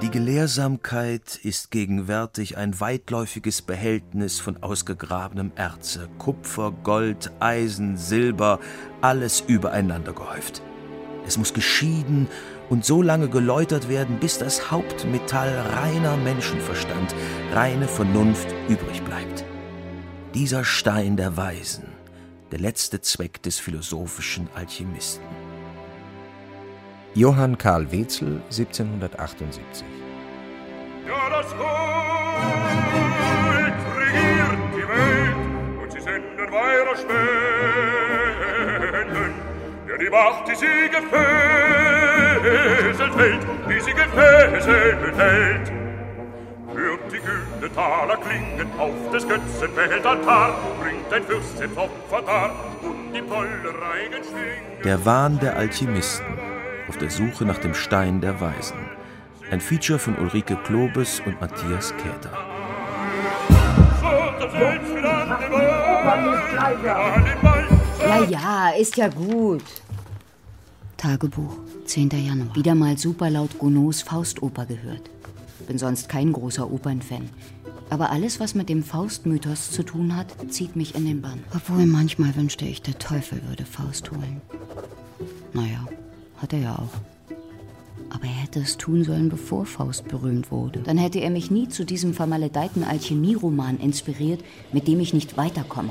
Die Gelehrsamkeit ist gegenwärtig ein weitläufiges Behältnis von ausgegrabenem Erze, Kupfer, Gold, Eisen, Silber, alles übereinander gehäuft. Es muss geschieden und so lange geläutert werden, bis das Hauptmetall reiner Menschenverstand, reine Vernunft übrig bleibt. Dieser Stein der Weisen, der letzte Zweck des philosophischen Alchemisten. Johann Karl Wetzel, 1778. Ja, das Volk regiert die Welt und sie senden weiter Spenden. Ja, die Macht, die sie gefesselt hält, die sie gefesselt hält. Hört die Gütetaler klingen auf des Götzen Weltaltar, bringt ein Fürst sein Opfer dar und die Pollereigen schwingen. Der Wahn der Alchemisten. Auf der Suche nach dem Stein der Weisen. Ein Feature von Ulrike Klobes und Matthias Käther. Ja, ist ja gut. Tagebuch, 10. Januar. Wieder mal super laut Gounods Faustoper gehört. Bin sonst kein großer Opernfan. Aber alles, was mit dem Faustmythos zu tun hat, zieht mich in den Bann. Obwohl manchmal wünschte ich, der Teufel würde Faust holen. Naja. Hat er ja auch. Aber er hätte es tun sollen, bevor Faust berühmt wurde. Dann hätte er mich nie zu diesem vermaledeiten Alchemieroman inspiriert, mit dem ich nicht weiterkomme.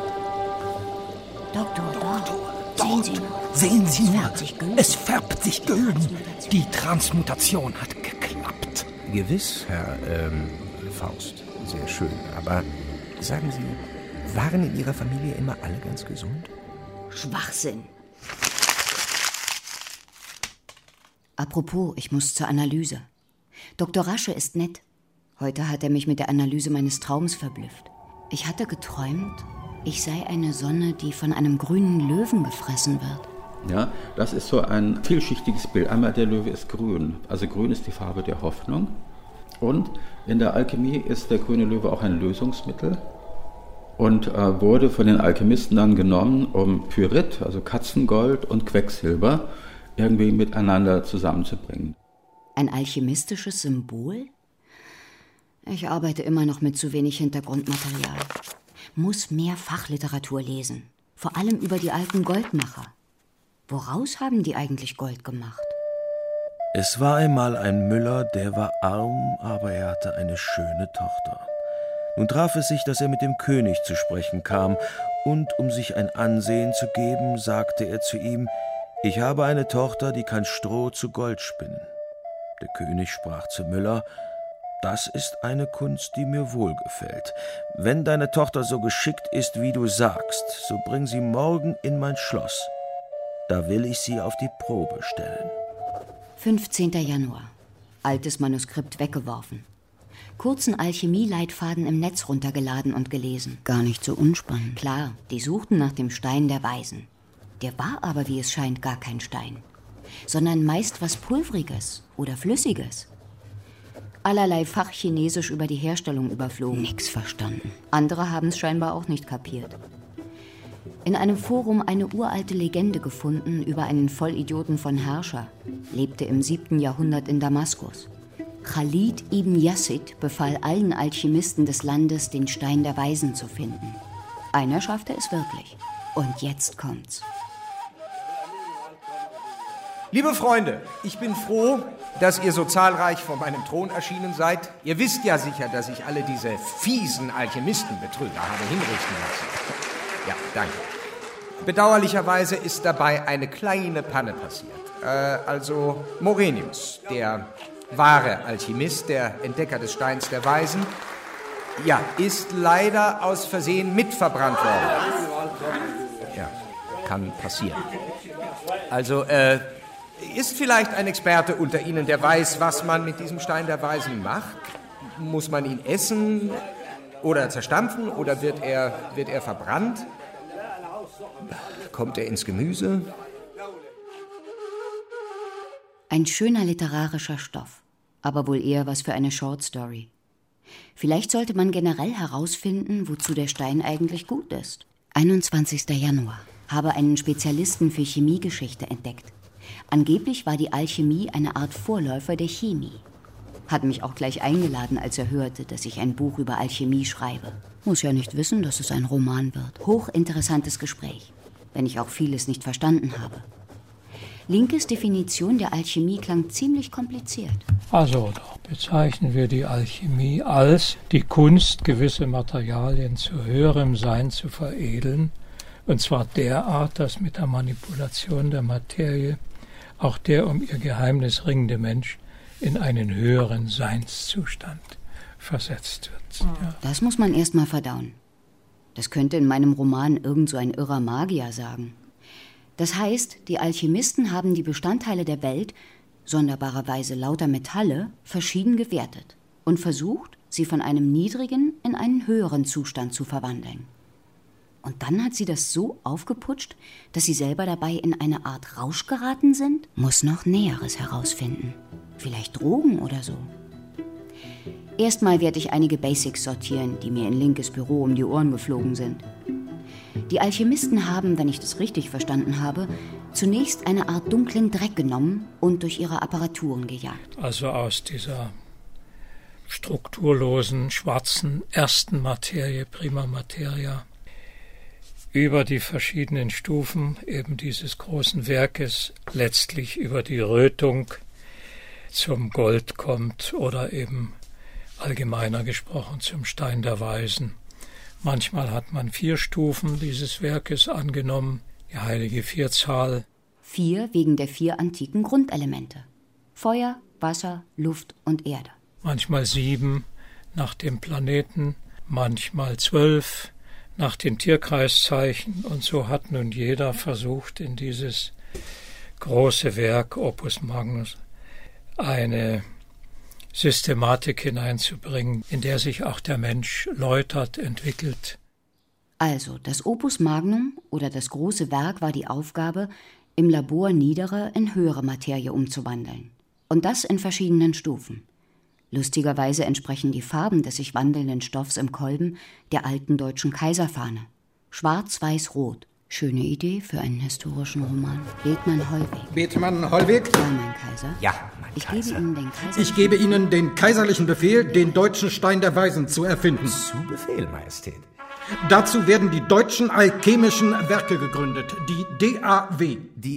Doktor, sehen Sie nur. Sehen Sie nur. Es färbt sich gülden. Die Transmutation hat geklappt. Gewiss, Herr Faust. Sehr schön. Aber sagen Sie, waren in Ihrer Familie immer alle ganz gesund? Schwachsinn. Apropos, ich muss zur Analyse. Dr. Rasche ist nett. Heute hat er mich mit der Analyse meines Traums verblüfft. Ich hatte geträumt, ich sei eine Sonne, die von einem grünen Löwen gefressen wird. Ja, das ist so ein vielschichtiges Bild. Einmal der Löwe ist grün. Also grün ist die Farbe der Hoffnung. Und in der Alchemie ist der grüne Löwe auch ein Lösungsmittel und wurde von den Alchemisten dann genommen, um Pyrit, also Katzengold und Quecksilber, irgendwie miteinander zusammenzubringen. Ein alchemistisches Symbol? Ich arbeite immer noch mit zu wenig Hintergrundmaterial. Muss mehr Fachliteratur lesen. Vor allem über die alten Goldmacher. Woraus haben die eigentlich Gold gemacht? Es war einmal ein Müller, der war arm, aber er hatte eine schöne Tochter. Nun traf es sich, dass er mit dem König zu sprechen kam, und um sich ein Ansehen zu geben, sagte er zu ihm: Ich habe eine Tochter, die kann Stroh zu Gold spinnen. Der König sprach zu Müller: Das ist eine Kunst, die mir wohlgefällt. Wenn deine Tochter so geschickt ist, wie du sagst, so bring sie morgen in mein Schloss. Da will ich sie auf die Probe stellen. 15. Januar. Altes Manuskript weggeworfen. Kurzen Alchemieleitfaden im Netz runtergeladen und gelesen. Gar nicht so unspannend. Klar, die suchten nach dem Stein der Weisen. Der war aber, wie es scheint, gar kein Stein, sondern meist was Pulvriges oder Flüssiges. Allerlei Fachchinesisch über die Herstellung überflogen. Nix verstanden. Andere haben es scheinbar auch nicht kapiert. In einem Forum eine uralte Legende gefunden über einen Vollidioten von Herrscher. Lebte im 7. Jahrhundert in Damaskus. Khalid ibn Yazid befahl allen Alchemisten des Landes, den Stein der Weisen zu finden. Einer schaffte es wirklich. Und jetzt kommt's. Liebe Freunde, ich bin froh, dass ihr so zahlreich vor meinem Thron erschienen seid. Ihr wisst ja sicher, dass ich alle diese fiesen Alchemistenbetrüger habe hinrichten lassen. Ja, danke. Bedauerlicherweise ist dabei eine kleine Panne passiert. Also Morenius, der wahre Alchemist, der Entdecker des Steins der Weisen, ja, ist leider aus Versehen mitverbrannt worden. Ja, kann passieren. Also, ist vielleicht ein Experte unter Ihnen, der weiß, was man mit diesem Stein der Weisen macht? Muss man ihn essen oder zerstampfen oder wird er verbrannt? Kommt er ins Gemüse? Ein schöner literarischer Stoff, aber wohl eher was für eine Shortstory. Vielleicht sollte man generell herausfinden, wozu der Stein eigentlich gut ist. 21. Januar. Habe einen Spezialisten für Chemiegeschichte entdeckt. Angeblich war die Alchemie eine Art Vorläufer der Chemie. Hat mich auch gleich eingeladen, als er hörte, dass ich ein Buch über Alchemie schreibe. Muss ja nicht wissen, dass es ein Roman wird. Hochinteressantes Gespräch, wenn ich auch vieles nicht verstanden habe. Linkes Definition der Alchemie klang ziemlich kompliziert. Also doch bezeichnen wir die Alchemie als die Kunst, gewisse Materialien zu höherem Sein zu veredeln, und zwar derart, dass mit der Manipulation der Materie auch der um ihr Geheimnis ringende Mensch in einen höheren Seinszustand versetzt wird. Ja. Das muss man erst mal verdauen. Das könnte in meinem Roman irgend so ein irrer Magier sagen. Das heißt, die Alchemisten haben die Bestandteile der Welt, sonderbarerweise lauter Metalle, verschieden gewertet und versucht, sie von einem niedrigen in einen höheren Zustand zu verwandeln. Und dann hat sie das so aufgeputscht, dass sie selber dabei in eine Art Rausch geraten sind? Muss noch Näheres herausfinden. Vielleicht Drogen oder so. Erstmal werde ich einige Basics sortieren, die mir in Linkes Büro um die Ohren geflogen sind. Die Alchemisten haben, wenn ich das richtig verstanden habe, zunächst eine Art dunklen Dreck genommen und durch ihre Apparaturen gejagt. Also aus dieser strukturlosen, schwarzen ersten Materie, Prima Materia, über die verschiedenen Stufen eben dieses großen Werkes, letztlich über die Rötung zum Gold kommt oder eben allgemeiner gesprochen zum Stein der Weisen. Manchmal hat man 4 Stufen dieses Werkes angenommen, die heilige Vierzahl. 4 wegen der 4 antiken Grundelemente. Feuer, Wasser, Luft und Erde. Manchmal 7 nach dem Planeten, manchmal 12 nach den Tierkreiszeichen. Und so hat nun jeder versucht, in dieses große Werk Opus Magnus eine Systematik hineinzubringen, in der sich auch der Mensch läutert, entwickelt. Also, das Opus Magnum oder das große Werk war die Aufgabe, im Labor niedere in höhere Materie umzuwandeln. Und das in verschiedenen Stufen. Lustigerweise entsprechen die Farben des sich wandelnden Stoffs im Kolben der alten deutschen Kaiserfahne. Schwarz-Weiß-Rot. Schöne Idee für einen historischen Roman. Bethmann-Hollweg. Bethmann-Hollweg? Ja, mein Kaiser. Ja, mein Kaiser. Ich gebe Ihnen den kaiserlichen Befehl, den deutschen Stein der Weisen zu erfinden. Zu Befehl, Majestät. Dazu werden die deutschen alchemischen Werke gegründet, die DAW.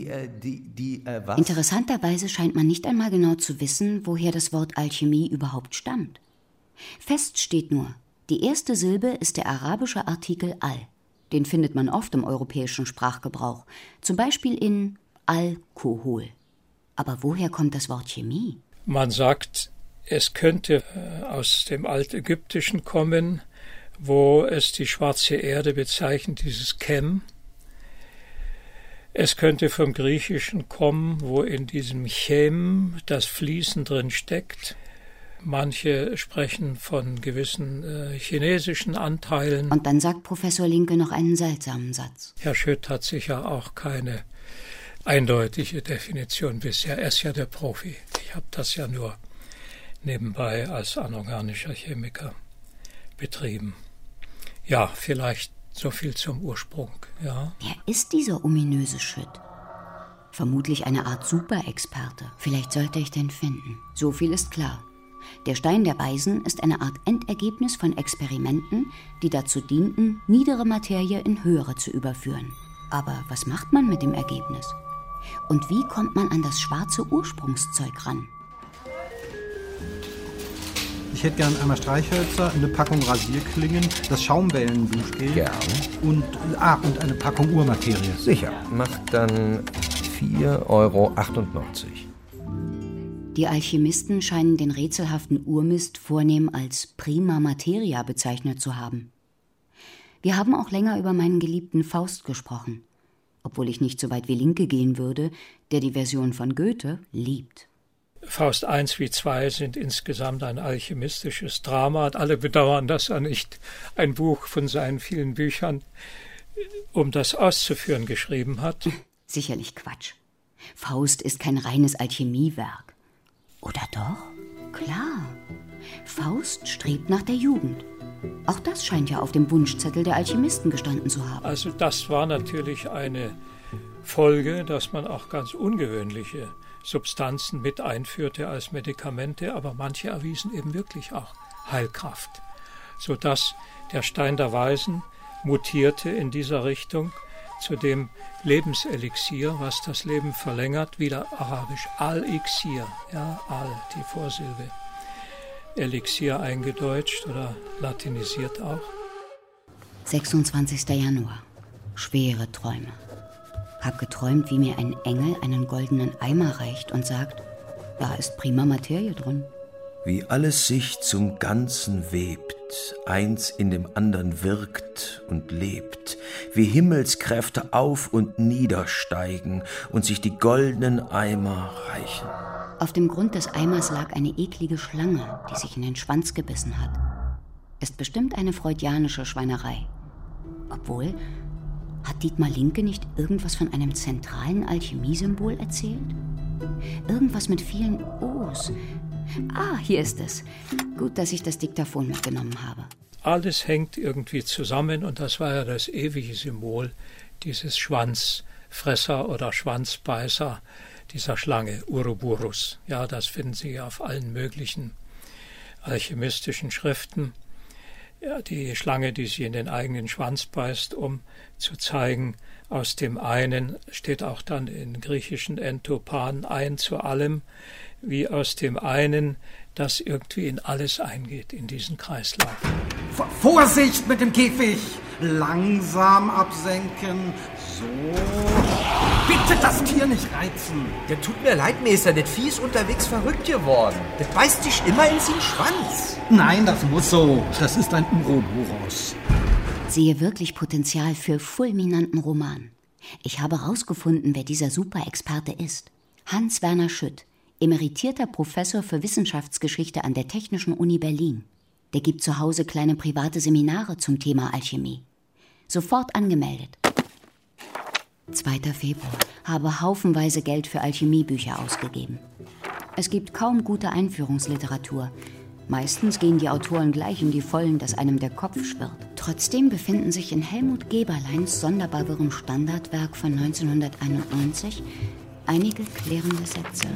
Was? Interessanterweise scheint man nicht einmal genau zu wissen, woher das Wort Alchemie überhaupt stammt. Fest steht nur, die erste Silbe ist der arabische Artikel Al. Den findet man oft im europäischen Sprachgebrauch, zum Beispiel in Alkohol. Aber woher kommt das Wort Chemie? Man sagt, es könnte aus dem Altägyptischen kommen, wo es die schwarze Erde bezeichnet, dieses Chem. Es könnte vom Griechischen kommen, wo in diesem Chem das Fließen drin steckt. Manche sprechen von gewissen chinesischen Anteilen. Und dann sagt Professor Linke noch einen seltsamen Satz. Herr Schütt hat sicher auch keine eindeutige Definition bisher. Er ist ja der Profi. Ich habe das ja nur nebenbei als anorganischer Chemiker betrieben. Ja, vielleicht so viel zum Ursprung. Ja. Wer ist dieser ominöse Schütt? Vermutlich eine Art Superexperte. Vielleicht sollte ich den finden. So viel ist klar. Der Stein der Weisen ist eine Art Endergebnis von Experimenten, die dazu dienten, niedere Materie in höhere zu überführen. Aber was macht man mit dem Ergebnis? Und wie kommt man an das schwarze Ursprungszeug ran? Ich hätte gern einmal Streichhölzer, eine Packung Rasierklingen, das Schaumwellenduschgel. Gern. Und eine Packung Urmaterie. Sicher. Macht dann 4,98 €. Die Alchemisten scheinen den rätselhaften Urmist vornehm als Prima Materia bezeichnet zu haben. Wir haben auch länger über meinen geliebten Faust gesprochen, obwohl ich nicht so weit wie Linke gehen würde, der die Version von Goethe liebt. Faust I wie II sind insgesamt ein alchemistisches Drama. Und alle bedauern, dass er nicht ein Buch von seinen vielen Büchern, um das auszuführen, geschrieben hat. Sicherlich Quatsch. Faust ist kein reines Alchemiewerk. Oder doch? Klar. Faust strebt nach der Jugend. Auch das scheint ja auf dem Wunschzettel der Alchemisten gestanden zu haben. Also das war natürlich eine Folge, dass man auch ganz ungewöhnliche Substanzen mit einführte als Medikamente, aber manche erwiesen eben wirklich auch Heilkraft, sodass der Stein der Weisen mutierte in dieser Richtung zu dem Lebenselixier, was das Leben verlängert, wieder arabisch Al-Ixir, ja, Al, die Vorsilbe, Elixier eingedeutscht oder latinisiert auch. 26. Januar. Schwere Träume. Hab geträumt, wie mir ein Engel einen goldenen Eimer reicht und sagt, da ist prima Materie drin. Wie alles sich zum Ganzen webt, eins in dem anderen wirkt und lebt, wie Himmelskräfte auf und niedersteigen und sich die goldenen Eimer reichen. Auf dem Grund des Eimers lag eine eklige Schlange, die sich in den Schwanz gebissen hat. Ist bestimmt eine freudianische Schweinerei. Obwohl, hat Dietmar Linke nicht irgendwas von einem zentralen Alchemiesymbol erzählt? Irgendwas mit vielen O's. Ah, hier ist es. Gut, dass ich das Diktaphon mitgenommen habe. Alles hängt irgendwie zusammen und das war ja das ewige Symbol dieses Schwanzfresser oder Schwanzbeißer dieser Schlange, Uroboros. Ja, das finden Sie auf allen möglichen alchemistischen Schriften. Ja, die Schlange, die sie in den eigenen Schwanz beißt, um zu zeigen, aus dem einen, steht auch dann in griechischen Entopan, ein zu allem, wie aus dem einen, das irgendwie in alles eingeht, in diesen Kreislauf. Vorsicht mit dem Käfig! Langsam absenken. So. Bitte das Tier nicht reizen. Der tut mir leid, Meister, das Vieh ist unterwegs verrückt geworden. Das beißt dich immer in den Schwanz. Nein, das muss so. Das ist ein Uroboros. Sehe wirklich Potenzial für fulminanten Roman. Ich habe herausgefunden, wer dieser Superexperte ist. Hans-Werner Schütt, emeritierter Professor für Wissenschaftsgeschichte an der Technischen Uni Berlin. Der gibt zu Hause kleine private Seminare zum Thema Alchemie. Sofort angemeldet. 2. Februar. Habe haufenweise Geld für Alchemiebücher ausgegeben. Es gibt kaum gute Einführungsliteratur. Meistens gehen die Autoren gleich in die Vollen, dass einem der Kopf schwirrt. Trotzdem befinden sich in Helmut Geberleins sonderbar wirrem Standardwerk von 1991 einige klärende Sätze.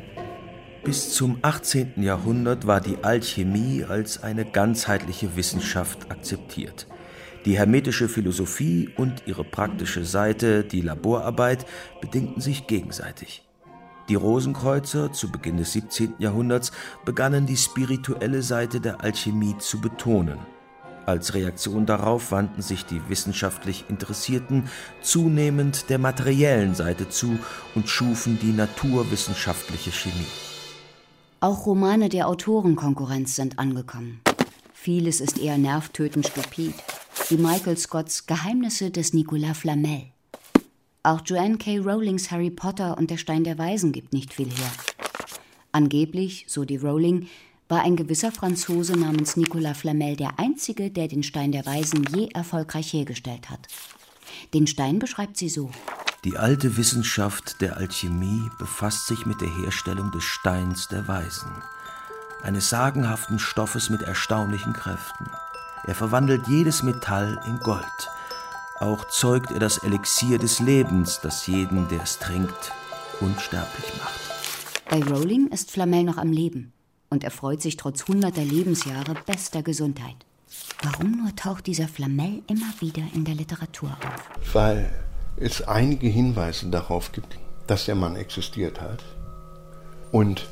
Bis zum 18. Jahrhundert war die Alchemie als eine ganzheitliche Wissenschaft akzeptiert. Die hermetische Philosophie und ihre praktische Seite, die Laborarbeit, bedingten sich gegenseitig. Die Rosenkreuzer zu Beginn des 17. Jahrhunderts begannen die spirituelle Seite der Alchemie zu betonen. Als Reaktion darauf wandten sich die wissenschaftlich Interessierten zunehmend der materiellen Seite zu und schufen die naturwissenschaftliche Chemie. Auch Romane der Autorenkonkurrenz sind angekommen. Vieles ist eher nervtötend stupid, wie Michael Scotts Geheimnisse des Nicolas Flamel. Auch Joanne K. Rowlings Harry Potter und der Stein der Weisen gibt nicht viel her. Angeblich, so die Rowling, war ein gewisser Franzose namens Nicolas Flamel der einzige, der den Stein der Weisen je erfolgreich hergestellt hat. Den Stein beschreibt sie so: Die alte Wissenschaft der Alchemie befasst sich mit der Herstellung des Steins der Weisen, eines sagenhaften Stoffes mit erstaunlichen Kräften. Er verwandelt jedes Metall in Gold. Auch zeugt er das Elixier des Lebens, das jeden, der es trinkt, unsterblich macht. Bei Rowling ist Flamel noch am Leben und erfreut sich trotz hunderter Lebensjahre bester Gesundheit. Warum nur taucht dieser Flamel immer wieder in der Literatur auf? Weil es einige Hinweise darauf gibt, dass der Mann existiert hat und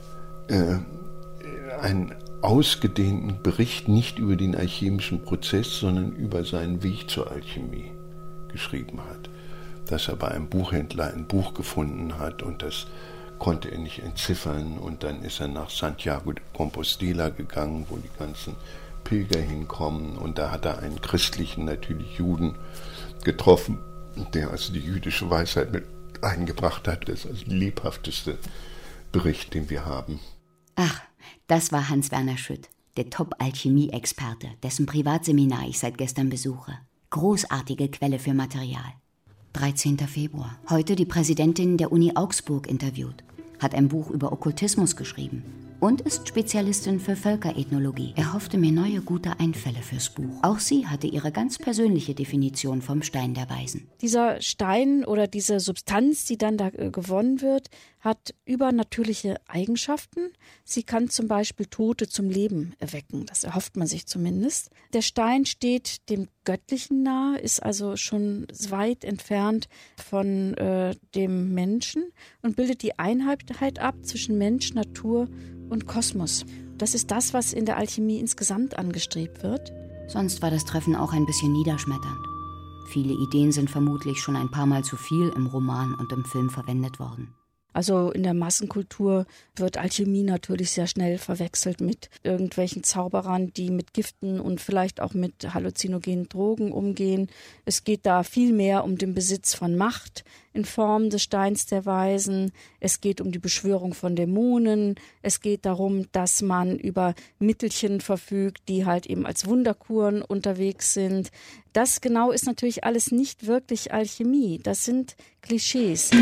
einen ausgedehnten Bericht nicht über den alchemischen Prozess, sondern über seinen Weg zur Alchemie geschrieben hat. Dass er bei einem Buchhändler ein Buch gefunden hat und das konnte er nicht entziffern und dann ist er nach Santiago de Compostela gegangen, wo die ganzen Pilger hinkommen und da hat er einen christlichen, natürlich Juden, getroffen, der also die jüdische Weisheit mit eingebracht hat. Das ist also der lebhafteste Bericht, den wir haben. Ach, das war Hans-Werner Schütt, der Top-Alchemie-Experte, dessen Privatseminar ich seit gestern besuche. Großartige Quelle für Material. 13. Februar. Heute die Präsidentin der Uni Augsburg interviewt. Hat ein Buch über Okkultismus geschrieben. und ist Spezialistin für Völkerethnologie. Er hoffte mir neue, gute Einfälle fürs Buch. Auch sie hatte ihre ganz persönliche Definition vom Stein der Weisen. Dieser Stein oder diese Substanz, die dann da gewonnen wird, hat übernatürliche Eigenschaften. Sie kann zum Beispiel Tote zum Leben erwecken. Das erhofft man sich zumindest. Der Stein steht dem Göttlichen nahe, ist also schon weit entfernt von dem Menschen und bildet die Einheit ab zwischen Mensch, Natur und Kosmos. Das ist das, was in der Alchemie insgesamt angestrebt wird. Sonst war das Treffen auch ein bisschen niederschmetternd. Viele Ideen sind vermutlich schon ein paar Mal zu viel im Roman und im Film verwendet worden. Also in der Massenkultur wird Alchemie natürlich sehr schnell verwechselt mit irgendwelchen Zauberern, die mit Giften und vielleicht auch mit halluzinogenen Drogen umgehen. Es geht da viel mehr um den Besitz von Macht in Form des Steins der Weisen. Es geht um die Beschwörung von Dämonen. Es geht darum, dass man über Mittelchen verfügt, die halt eben als Wunderkuren unterwegs sind. Das genau ist natürlich alles nicht wirklich Alchemie. Das sind Klischees.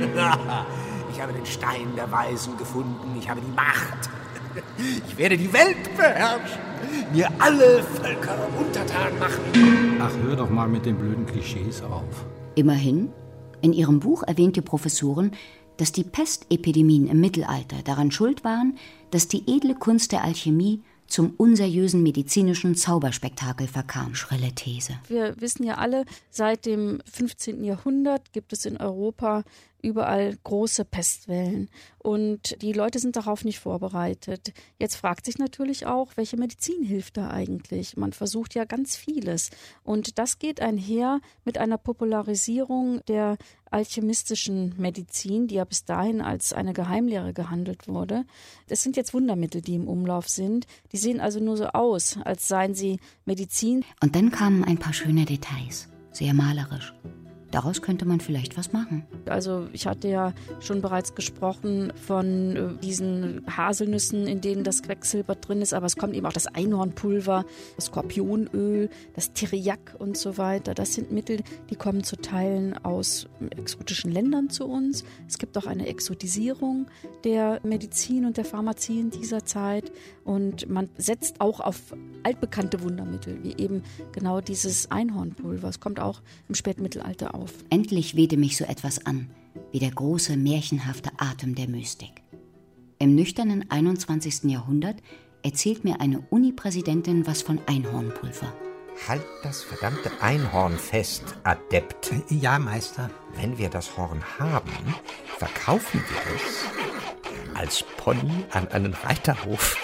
Ich habe den Stein der Weisen gefunden. Ich habe die Macht. Ich werde die Welt beherrschen. Mir alle Völker untertan machen. Ach, hör doch mal mit den blöden Klischees auf. Immerhin, in ihrem Buch erwähnt die Professorin, dass die Pestepidemien im Mittelalter daran schuld waren, dass die edle Kunst der Alchemie zum unseriösen medizinischen Zauberspektakel verkam. Schrille These. Wir wissen ja alle, seit dem 15. Jahrhundert gibt es in Europa überall große Pestwellen. Und die Leute sind darauf nicht vorbereitet. Jetzt fragt sich natürlich auch, welche Medizin hilft da eigentlich? Man versucht ja ganz vieles. Und das geht einher mit einer Popularisierung der alchemistischen Medizin, die ja bis dahin als eine Geheimlehre gehandelt wurde. Es sind jetzt Wundermittel, die im Umlauf sind. Die sehen also nur so aus, als seien sie Medizin. Und dann kamen ein paar schöne Details, sehr malerisch. Daraus könnte man vielleicht was machen. Also ich hatte ja schon bereits gesprochen von diesen Haselnüssen, in denen das Quecksilber drin ist, aber es kommt eben auch das Einhornpulver, das Skorpionöl, das Theriak und so weiter. Das sind Mittel, die kommen zu Teilen aus exotischen Ländern zu uns. Es gibt auch eine Exotisierung der Medizin und der Pharmazie in dieser Zeit und man setzt auch auf altbekannte Wundermittel, wie eben genau dieses Einhornpulver. Es kommt auch im Spätmittelalter auf. Endlich wehte mich so etwas an, wie der große, märchenhafte Atem der Mystik. Im nüchternen 21. Jahrhundert erzählt mir eine Unipräsidentin was von Einhornpulver. Halt das verdammte Einhorn fest, Adept. Ja, Meister. Wenn wir das Horn haben, verkaufen wir es als Pony an einen Reiterhof.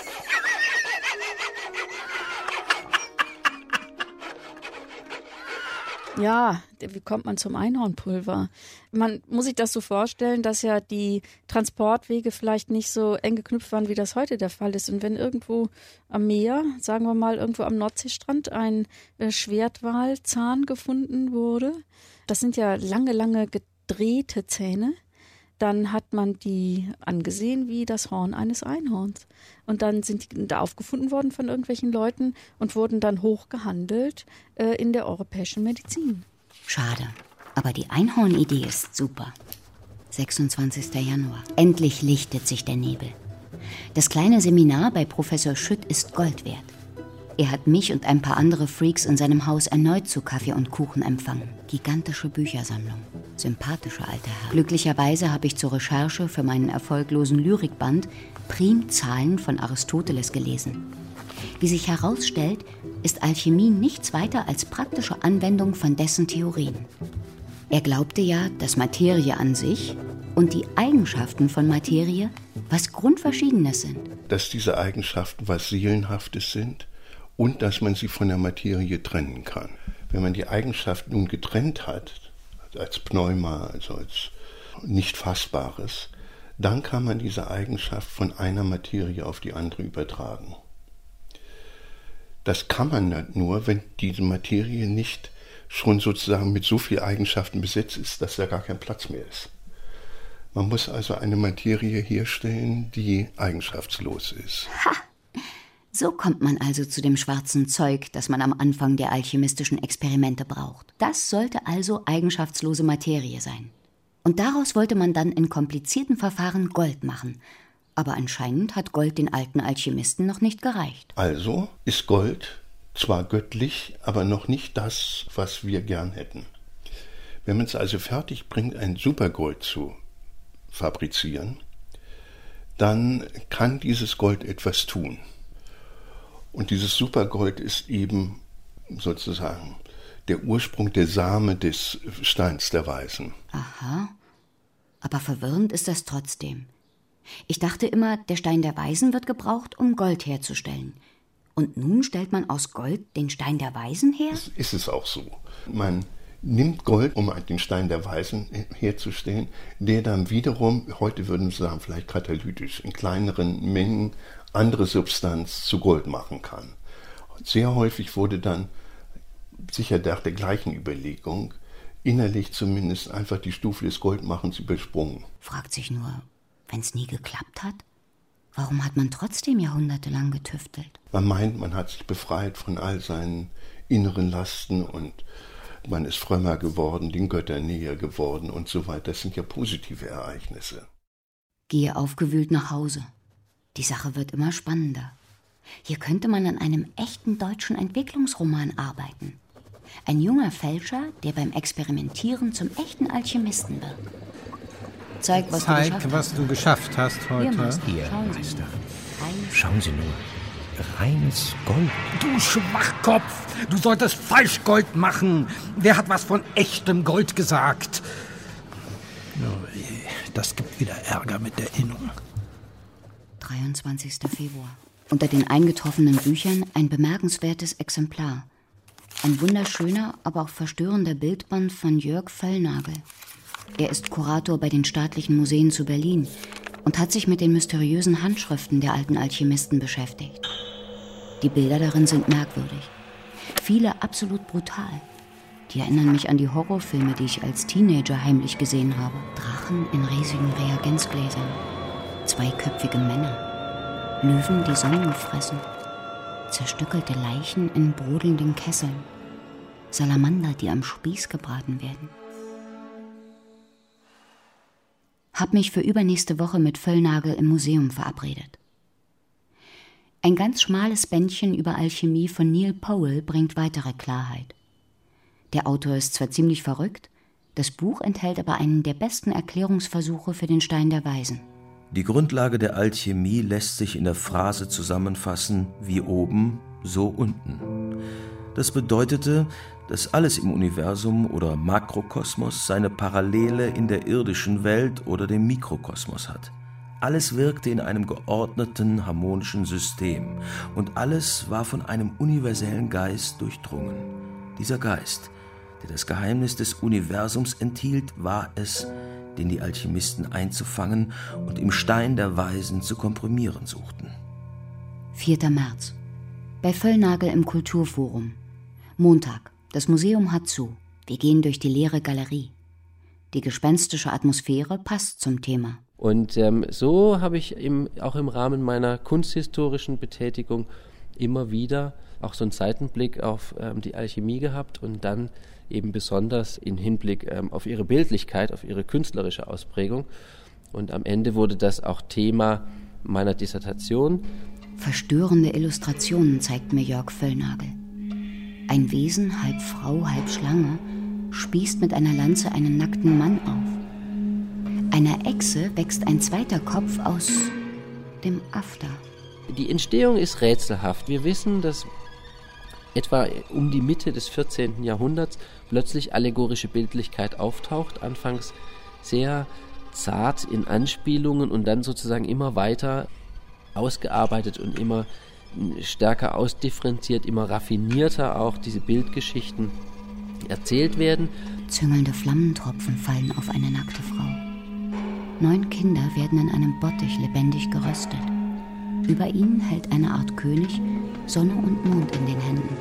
Ja, wie kommt man zum Einhornpulver? Man muss sich das so vorstellen, dass ja die Transportwege vielleicht nicht so eng geknüpft waren, wie das heute der Fall ist. Und wenn irgendwo am Meer, sagen wir mal irgendwo am Nordseestrand, ein Schwertwalzahn gefunden wurde, das sind ja lange, lange gedrehte Zähne, dann hat man die angesehen wie das Horn eines Einhorns. Und dann sind die da aufgefunden worden von irgendwelchen Leuten und wurden dann hochgehandelt in der europäischen Medizin. Schade, aber die Einhornidee ist super. 26. Januar. Endlich lichtet sich der Nebel. Das kleine Seminar bei Professor Schütt ist Gold wert. Er hat mich und ein paar andere Freaks in seinem Haus erneut zu Kaffee und Kuchen empfangen. Gigantische Büchersammlung. Sympathischer alter Herr. Glücklicherweise habe ich zur Recherche für meinen erfolglosen Lyrikband Primzahlen von Aristoteles gelesen. Wie sich herausstellt, ist Alchemie nichts weiter als praktische Anwendung von dessen Theorien. Er glaubte ja, dass Materie an sich und die Eigenschaften von Materie was Grundverschiedenes sind. Dass diese Eigenschaften was Seelenhaftes sind und dass man sie von der Materie trennen kann. Wenn man die Eigenschaft nun getrennt hat, als Pneuma, also als nicht Fassbares, dann kann man diese Eigenschaft von einer Materie auf die andere übertragen. Das kann man nur, wenn diese Materie nicht schon sozusagen mit so vielen Eigenschaften besetzt ist, dass da gar kein Platz mehr ist. Man muss also eine Materie herstellen, die eigenschaftslos ist. Ha! So kommt man also zu dem schwarzen Zeug, das man am Anfang der alchemistischen Experimente braucht. Das sollte also eigenschaftslose Materie sein. Und daraus wollte man dann in komplizierten Verfahren Gold machen, Aber anscheinend hat Gold den alten Alchemisten noch nicht gereicht. Also ist Gold zwar göttlich, aber noch nicht das, was wir gern hätten. Wenn man es also fertig bringt, ein Supergold zu fabrizieren, dann kann dieses Gold etwas tun. Und dieses Supergold ist eben sozusagen der Ursprung, der Same des Steins der Weisen. Aha, aber verwirrend ist das trotzdem. Ich dachte immer, der Stein der Weisen wird gebraucht, um Gold herzustellen. Und nun stellt man aus Gold den Stein der Weisen her? Ist es auch so. Man nimmt Gold, um den Stein der Weisen herzustellen, der dann wiederum, heute würden wir sagen, vielleicht katalytisch, in kleineren Mengen andere Substanz zu Gold machen kann. Sehr häufig wurde dann, sicher nach der gleichen Überlegung, innerlich zumindest einfach die Stufe des Goldmachens übersprungen. Fragt sich nur, wenn es nie geklappt hat? Warum hat man trotzdem jahrhundertelang getüftelt? Man meint, man hat sich befreit von all seinen inneren Lasten und man ist frömmer geworden, den Göttern näher geworden und so weiter. Das sind ja positive Ereignisse. Gehe aufgewühlt nach Hause. Die Sache wird immer spannender. Hier könnte man an einem echten deutschen Entwicklungsroman arbeiten. Ein junger Fälscher, der beim Experimentieren zum echten Alchemisten wird. Zeig, was du geschafft hast heute. Hier, Meister. Schauen Sie nur. Reines Gold. Du Schwachkopf, du solltest Falschgold machen. Wer hat was von echtem Gold gesagt? Das gibt wieder Ärger mit der Innung. 23. Februar. Unter den eingetroffenen Büchern ein bemerkenswertes Exemplar. Ein wunderschöner, aber auch verstörender Bildband von Jörg Völlnagel. Er ist Kurator bei den Staatlichen Museen zu Berlin und hat sich mit den mysteriösen Handschriften der alten Alchemisten beschäftigt. Die Bilder darin sind merkwürdig. Viele absolut brutal. Die erinnern mich an die Horrorfilme, die ich als Teenager heimlich gesehen habe. Drachen in riesigen Reagenzgläsern. Zweiköpfige Männer. Löwen, die Sonnen fressen. Zerstückelte Leichen in brodelnden Kesseln. Salamander, die am Spieß gebraten werden. Hab mich für übernächste Woche mit Völlnagel im Museum verabredet. Ein ganz schmales Bändchen über Alchemie von Neil Powell bringt weitere Klarheit. Der Autor ist zwar ziemlich verrückt, das Buch enthält aber einen der besten Erklärungsversuche für den Stein der Weisen. Die Grundlage der Alchemie lässt sich in der Phrase zusammenfassen, wie oben, so unten. Das bedeutete, dass alles im Universum oder Makrokosmos seine Parallele in der irdischen Welt oder dem Mikrokosmos hat. Alles wirkte in einem geordneten, harmonischen System und alles war von einem universellen Geist durchdrungen. Dieser Geist, der das Geheimnis des Universums enthielt, war es, den die Alchemisten einzufangen und im Stein der Weisen zu komprimieren suchten. 4. März. Bei Völlnagel im Kulturforum. Montag. Das Museum hat zu. Wir gehen durch die leere Galerie. Die gespenstische Atmosphäre passt zum Thema. Und so habe ich auch im Rahmen meiner kunsthistorischen Betätigung immer wieder auch so einen Seitenblick auf die Alchemie gehabt und dann eben besonders im Hinblick auf ihre Bildlichkeit, auf ihre künstlerische Ausprägung. Und am Ende wurde das auch Thema meiner Dissertation. Verstörende Illustrationen zeigt mir Jörg Völlnagel. Ein Wesen, halb Frau, halb Schlange, spießt mit einer Lanze einen nackten Mann auf. Einer Echse wächst ein zweiter Kopf aus dem After. Die Entstehung ist rätselhaft. Wir wissen, dass etwa um die Mitte des 14. Jahrhunderts plötzlich allegorische Bildlichkeit auftaucht, anfangs sehr zart in Anspielungen und dann sozusagen immer weiter ausgearbeitet und immer stärker ausdifferenziert, immer raffinierter auch diese Bildgeschichten erzählt werden. Züngelnde Flammentropfen fallen auf eine nackte Frau. 9 Kinder werden in einem Bottich lebendig geröstet. Über ihnen hält eine Art König Sonne und Mond in den Händen.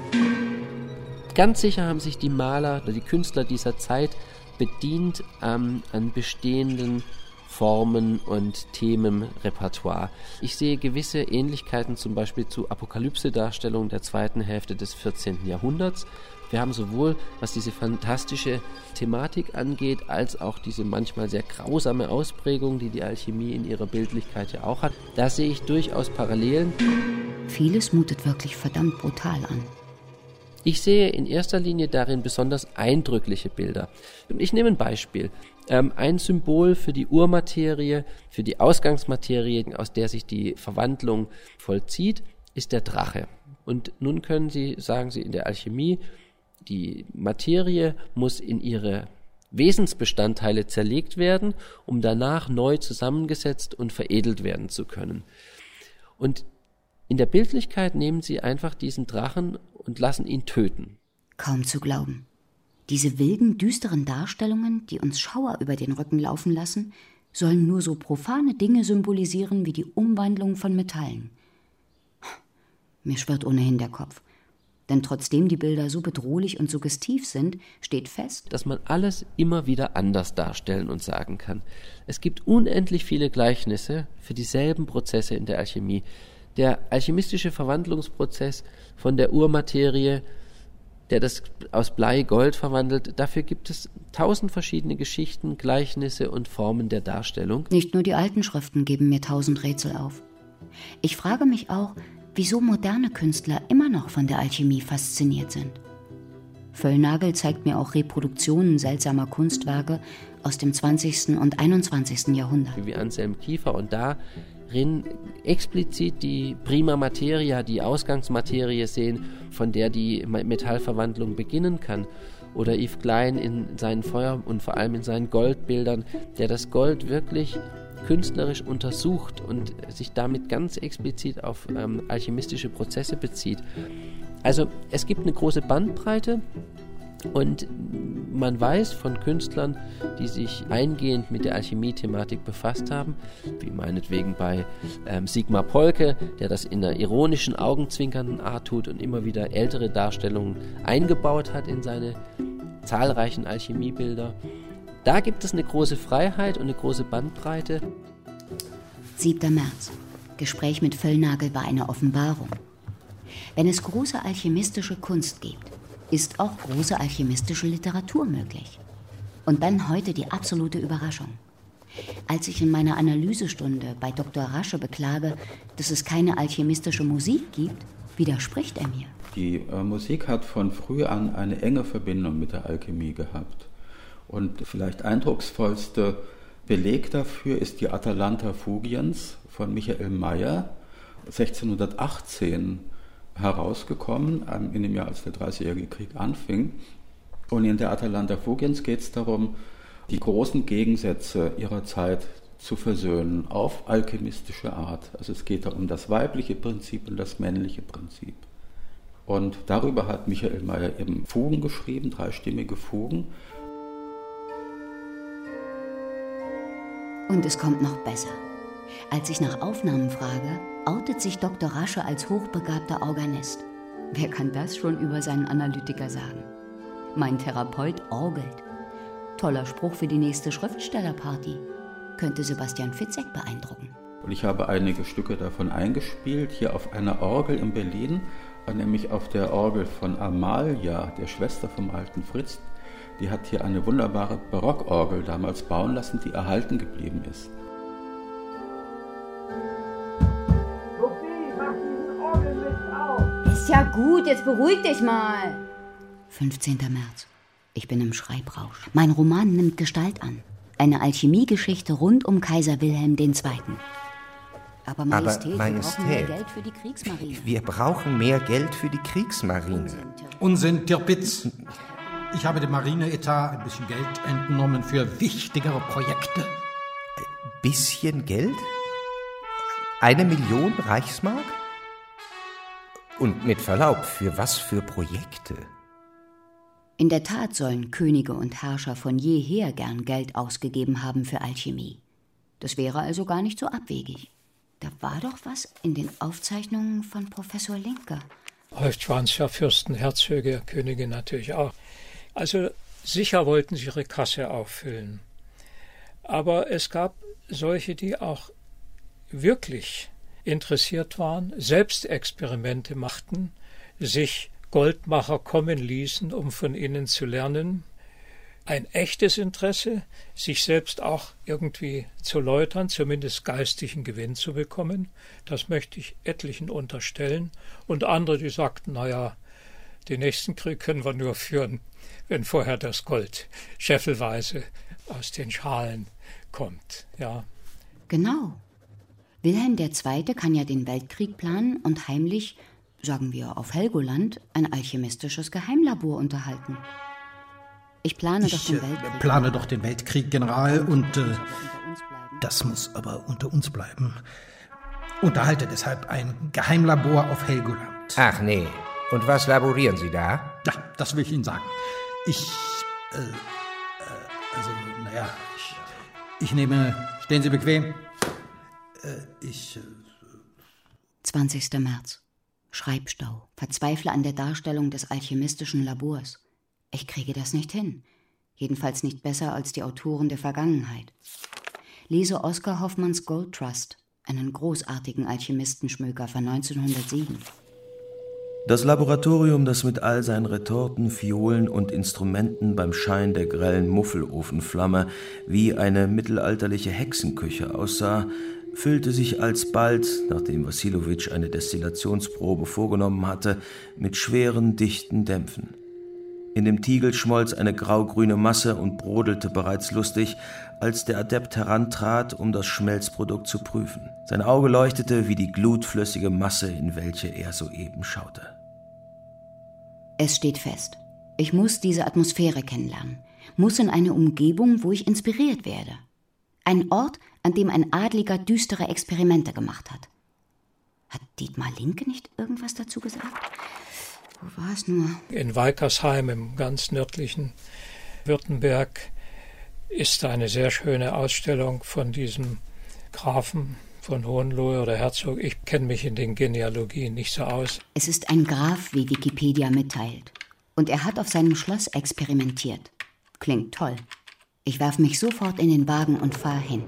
Ganz sicher haben sich die Maler oder die Künstler dieser Zeit bedient an bestehenden Formen und Themenrepertoire. Ich sehe gewisse Ähnlichkeiten zum Beispiel zu Apokalypse-Darstellungen der zweiten Hälfte des 14. Jahrhunderts, Wir haben sowohl, was diese fantastische Thematik angeht, als auch diese manchmal sehr grausame Ausprägung, die die Alchemie in ihrer Bildlichkeit ja auch hat. Da sehe ich durchaus Parallelen. Vieles mutet wirklich verdammt brutal an. Ich sehe in erster Linie darin besonders eindrückliche Bilder. Ich nehme ein Beispiel. Ein Symbol für die Urmaterie, für die Ausgangsmaterie, aus der sich die Verwandlung vollzieht, ist der Drache. Und nun können Sie, sagen Sie in der Alchemie, die Materie muss in ihre Wesensbestandteile zerlegt werden, um danach neu zusammengesetzt und veredelt werden zu können. Und in der Bildlichkeit nehmen Sie einfach diesen Drachen und lassen ihn töten. Kaum zu glauben. Diese wilden, düsteren Darstellungen, die uns Schauer über den Rücken laufen lassen, sollen nur so profane Dinge symbolisieren wie die Umwandlung von Metallen. Mir schwirrt ohnehin der Kopf. Denn trotzdem die Bilder so bedrohlich und suggestiv sind, steht fest, dass man alles immer wieder anders darstellen und sagen kann. Es gibt unendlich viele Gleichnisse für dieselben Prozesse in der Alchemie. Der alchemistische Verwandlungsprozess von der Urmaterie, der das aus Blei Gold verwandelt, dafür gibt es 1000 verschiedene Geschichten, Gleichnisse und Formen der Darstellung. Nicht nur die alten Schriften geben mir 1000 Rätsel auf. Ich frage mich auch, wieso moderne Künstler immer noch von der Alchemie fasziniert sind. Völlnagel zeigt mir auch Reproduktionen seltsamer Kunstwerke aus dem 20. und 21. Jahrhundert. Wie Anselm Kiefer und darin explizit die Prima Materia, die Ausgangsmaterie sehen, von der die Metallverwandlung beginnen kann. Oder Yves Klein in seinen Feuer- und vor allem in seinen Goldbildern, der das Gold wirklich künstlerisch untersucht und sich damit ganz explizit auf alchemistische Prozesse bezieht. Also es gibt eine große Bandbreite und man weiß von Künstlern, die sich eingehend mit der Alchemie-Thematik befasst haben, wie meinetwegen bei Sigmar Polke, der das in einer ironischen, augenzwinkernden Art tut und immer wieder ältere Darstellungen eingebaut hat in seine zahlreichen Alchemiebilder. Da gibt es eine große Freiheit und eine große Bandbreite. 7. März. Gespräch mit Völlnagel war eine Offenbarung. Wenn es große alchemistische Kunst gibt, ist auch große alchemistische Literatur möglich. Und dann heute die absolute Überraschung. Als ich in meiner Analysestunde bei Dr. Rasche beklage, dass es keine alchemistische Musik gibt, widerspricht er mir. Die Musik hat von früh an eine enge Verbindung mit der Alchemie gehabt. Und vielleicht eindrucksvollste Beleg dafür ist die Atalanta Fugiens von Michael Mayer, 1618 herausgekommen, in dem Jahr, als der Dreißigjährige Krieg anfing. Und in der Atalanta Fugiens geht es darum, die großen Gegensätze ihrer Zeit zu versöhnen auf alchemistische Art. Also es geht da um das weibliche Prinzip und das männliche Prinzip. Und darüber hat Michael Mayer eben Fugen geschrieben, dreistimmige Fugen. Und es kommt noch besser. Als ich nach Aufnahmen frage, outet sich Dr. Rasche als hochbegabter Organist. Wer kann das schon über seinen Analytiker sagen? Mein Therapeut orgelt. Toller Spruch für die nächste Schriftstellerparty. Könnte Sebastian Fitzek beeindrucken. Und ich habe einige Stücke davon eingespielt, hier auf einer Orgel in Berlin, nämlich auf der Orgel von Amalia, der Schwester vom alten Fritz. Die hat hier eine wunderbare Barockorgel damals bauen lassen, die erhalten geblieben ist. Sophie, mach diesen Orgelmist auf! Ist ja gut, jetzt beruhig dich mal. 15. März. Ich bin im Schreibrausch. Mein Roman nimmt Gestalt an. Eine Alchemiegeschichte rund um Kaiser Wilhelm II. Aber Majestät, wir brauchen mehr Geld für die Kriegsmarine. Wir brauchen mehr Geld für die Kriegsmarine. Unsinn, Tirpitz. Ich habe dem Marineetat ein bisschen Geld entnommen für wichtigere Projekte. Bisschen Geld? 1 Million Reichsmark? Und mit Verlaub, für was für Projekte? In der Tat sollen Könige und Herrscher von jeher gern Geld ausgegeben haben für Alchemie. Das wäre also gar nicht so abwegig. Da war doch was in den Aufzeichnungen von Professor Linke. Häufig waren es ja Fürsten, Herzöge, Könige natürlich auch. Also sicher wollten sie ihre Kasse auffüllen. Aber es gab solche, die auch wirklich interessiert waren, selbst Experimente machten, sich Goldmacher kommen ließen, um von ihnen zu lernen. Ein echtes Interesse, sich selbst auch irgendwie zu läutern, zumindest geistigen Gewinn zu bekommen. Das möchte ich etlichen unterstellen. Und andere, die sagten, naja, den nächsten Krieg können wir nur führen, wenn vorher das Gold scheffelweise aus den Schalen kommt. Ja. Genau. Wilhelm II. Kann ja den Weltkrieg planen und heimlich, sagen wir auf Helgoland, ein alchemistisches Geheimlabor unterhalten. Ich plane doch den Weltkrieg, General, und das muss aber unter uns bleiben. Unterhalte deshalb ein Geheimlabor auf Helgoland. Ach nee. Und was laborieren Sie da? Ja, das will ich Ihnen sagen. Ich nehme, stehen Sie bequem, 20. März. Schreibstau. Verzweifle an der Darstellung des alchemistischen Labors. Ich kriege das nicht hin. Jedenfalls nicht besser als die Autoren der Vergangenheit. Lese Oskar Hoffmanns Gold Trust, einen großartigen Alchemistenschmöker von 1907. Das Laboratorium, das mit all seinen Retorten, Fiolen und Instrumenten beim Schein der grellen Muffelofenflamme wie eine mittelalterliche Hexenküche aussah, füllte sich alsbald, nachdem Wassilowitsch eine Destillationsprobe vorgenommen hatte, mit schweren, dichten Dämpfen. In dem Tiegel schmolz eine graugrüne Masse und brodelte bereits lustig, als der Adept herantrat, um das Schmelzprodukt zu prüfen. Sein Auge leuchtete wie die glutflüssige Masse, in welche er soeben schaute. Es steht fest. Ich muss diese Atmosphäre kennenlernen, muss in eine Umgebung, wo ich inspiriert werde. Ein Ort, an dem ein Adliger düstere Experimente gemacht hat. Hat Dietmar Linke nicht irgendwas dazu gesagt? Wo war es nur? In Weikersheim im ganz nördlichen Württemberg ist eine sehr schöne Ausstellung von diesem Grafen von Hohenlohe oder Herzog. Ich kenne mich in den Genealogien nicht so aus. Es ist ein Graf, wie Wikipedia mitteilt. Und er hat auf seinem Schloss experimentiert. Klingt toll. Ich werfe mich sofort in den Wagen und fahre hin.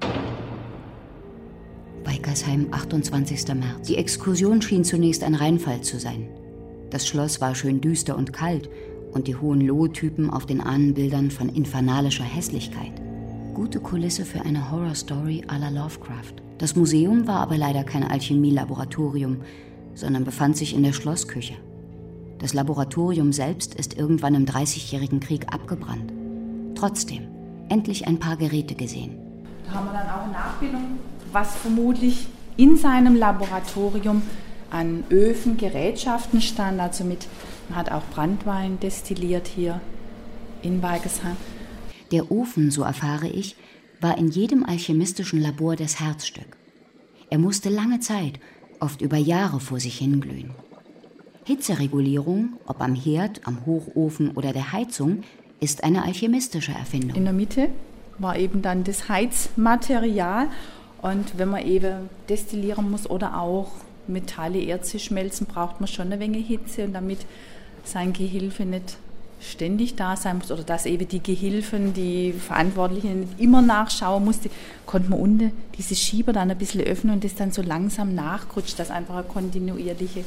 Weikersheim, 28. März. Die Exkursion schien zunächst ein Reinfall zu sein. Das Schloss war schön düster und kalt und die Hohenlohe-Typen auf den Ahnenbildern von infernalischer Hässlichkeit. Gute Kulisse für eine Horrorstory à la Lovecraft. Das Museum war aber leider kein Alchemielaboratorium, sondern befand sich in der Schlossküche. Das Laboratorium selbst ist irgendwann im 30-jährigen Krieg abgebrannt. Trotzdem, endlich ein paar Geräte gesehen. Da haben wir dann auch eine Nachbildung, was vermutlich in seinem Laboratorium an Öfen, Gerätschaften stand. Also man hat auch Branntwein destilliert hier in Weikersheim. Der Ofen, so erfahre ich, war in jedem alchemistischen Labor das Herzstück. Er musste lange Zeit, oft über Jahre vor sich hinglühen. Hitzeregulierung, ob am Herd, am Hochofen oder der Heizung, ist eine alchemistische Erfindung. In der Mitte war eben dann das Heizmaterial. Und wenn man eben destillieren muss oder auch Metalle, Erze schmelzen, braucht man schon eine Menge Hitze. Und damit sein Gehilfe nicht ständig da sein muss oder dass eben die Gehilfen, die Verantwortlichen nicht immer nachschauen mussten, konnte man unten diese Schieber dann ein bisschen öffnen und das dann so langsam nachrutscht, dass einfach eine kontinuierliche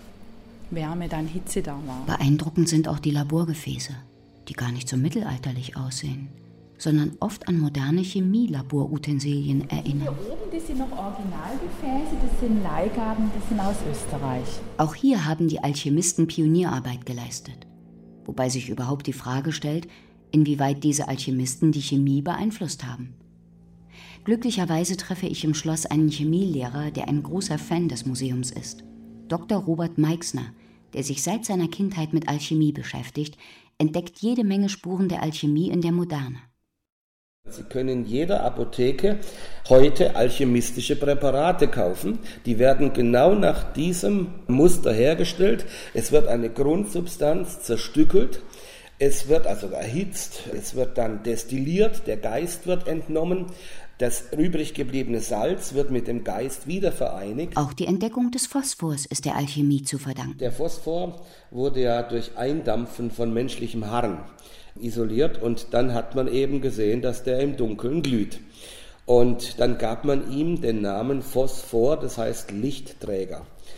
Wärme, dann Hitze da war. Beeindruckend sind auch die Laborgefäße, die gar nicht so mittelalterlich aussehen, sondern oft an moderne Chemielaborutensilien erinnern. Hier oben, das sind noch Originalgefäße, das sind Leihgaben, das sind aus Österreich. Auch hier haben die Alchemisten Pionierarbeit geleistet. Wobei sich überhaupt die Frage stellt, inwieweit diese Alchemisten die Chemie beeinflusst haben. Glücklicherweise treffe ich im Schloss einen Chemielehrer, der ein großer Fan des Museums ist. Dr. Robert Meixner, der sich seit seiner Kindheit mit Alchemie beschäftigt, entdeckt jede Menge Spuren der Alchemie in der Moderne. Sie können in jeder Apotheke heute alchemistische Präparate kaufen. Die werden genau nach diesem Muster hergestellt. Es wird eine Grundsubstanz zerstückelt, es wird also erhitzt, es wird dann destilliert, der Geist wird entnommen, das übrig gebliebene Salz wird mit dem Geist wieder vereinigt. Auch die Entdeckung des Phosphors ist der Alchemie zu verdanken. Der Phosphor wurde ja durch Eindampfen von menschlichem Harn isoliert und dann hat man eben gesehen, dass der im Dunkeln glüht. Und dann gab man ihm den Namen Phosphor, das heißt Lichtträger.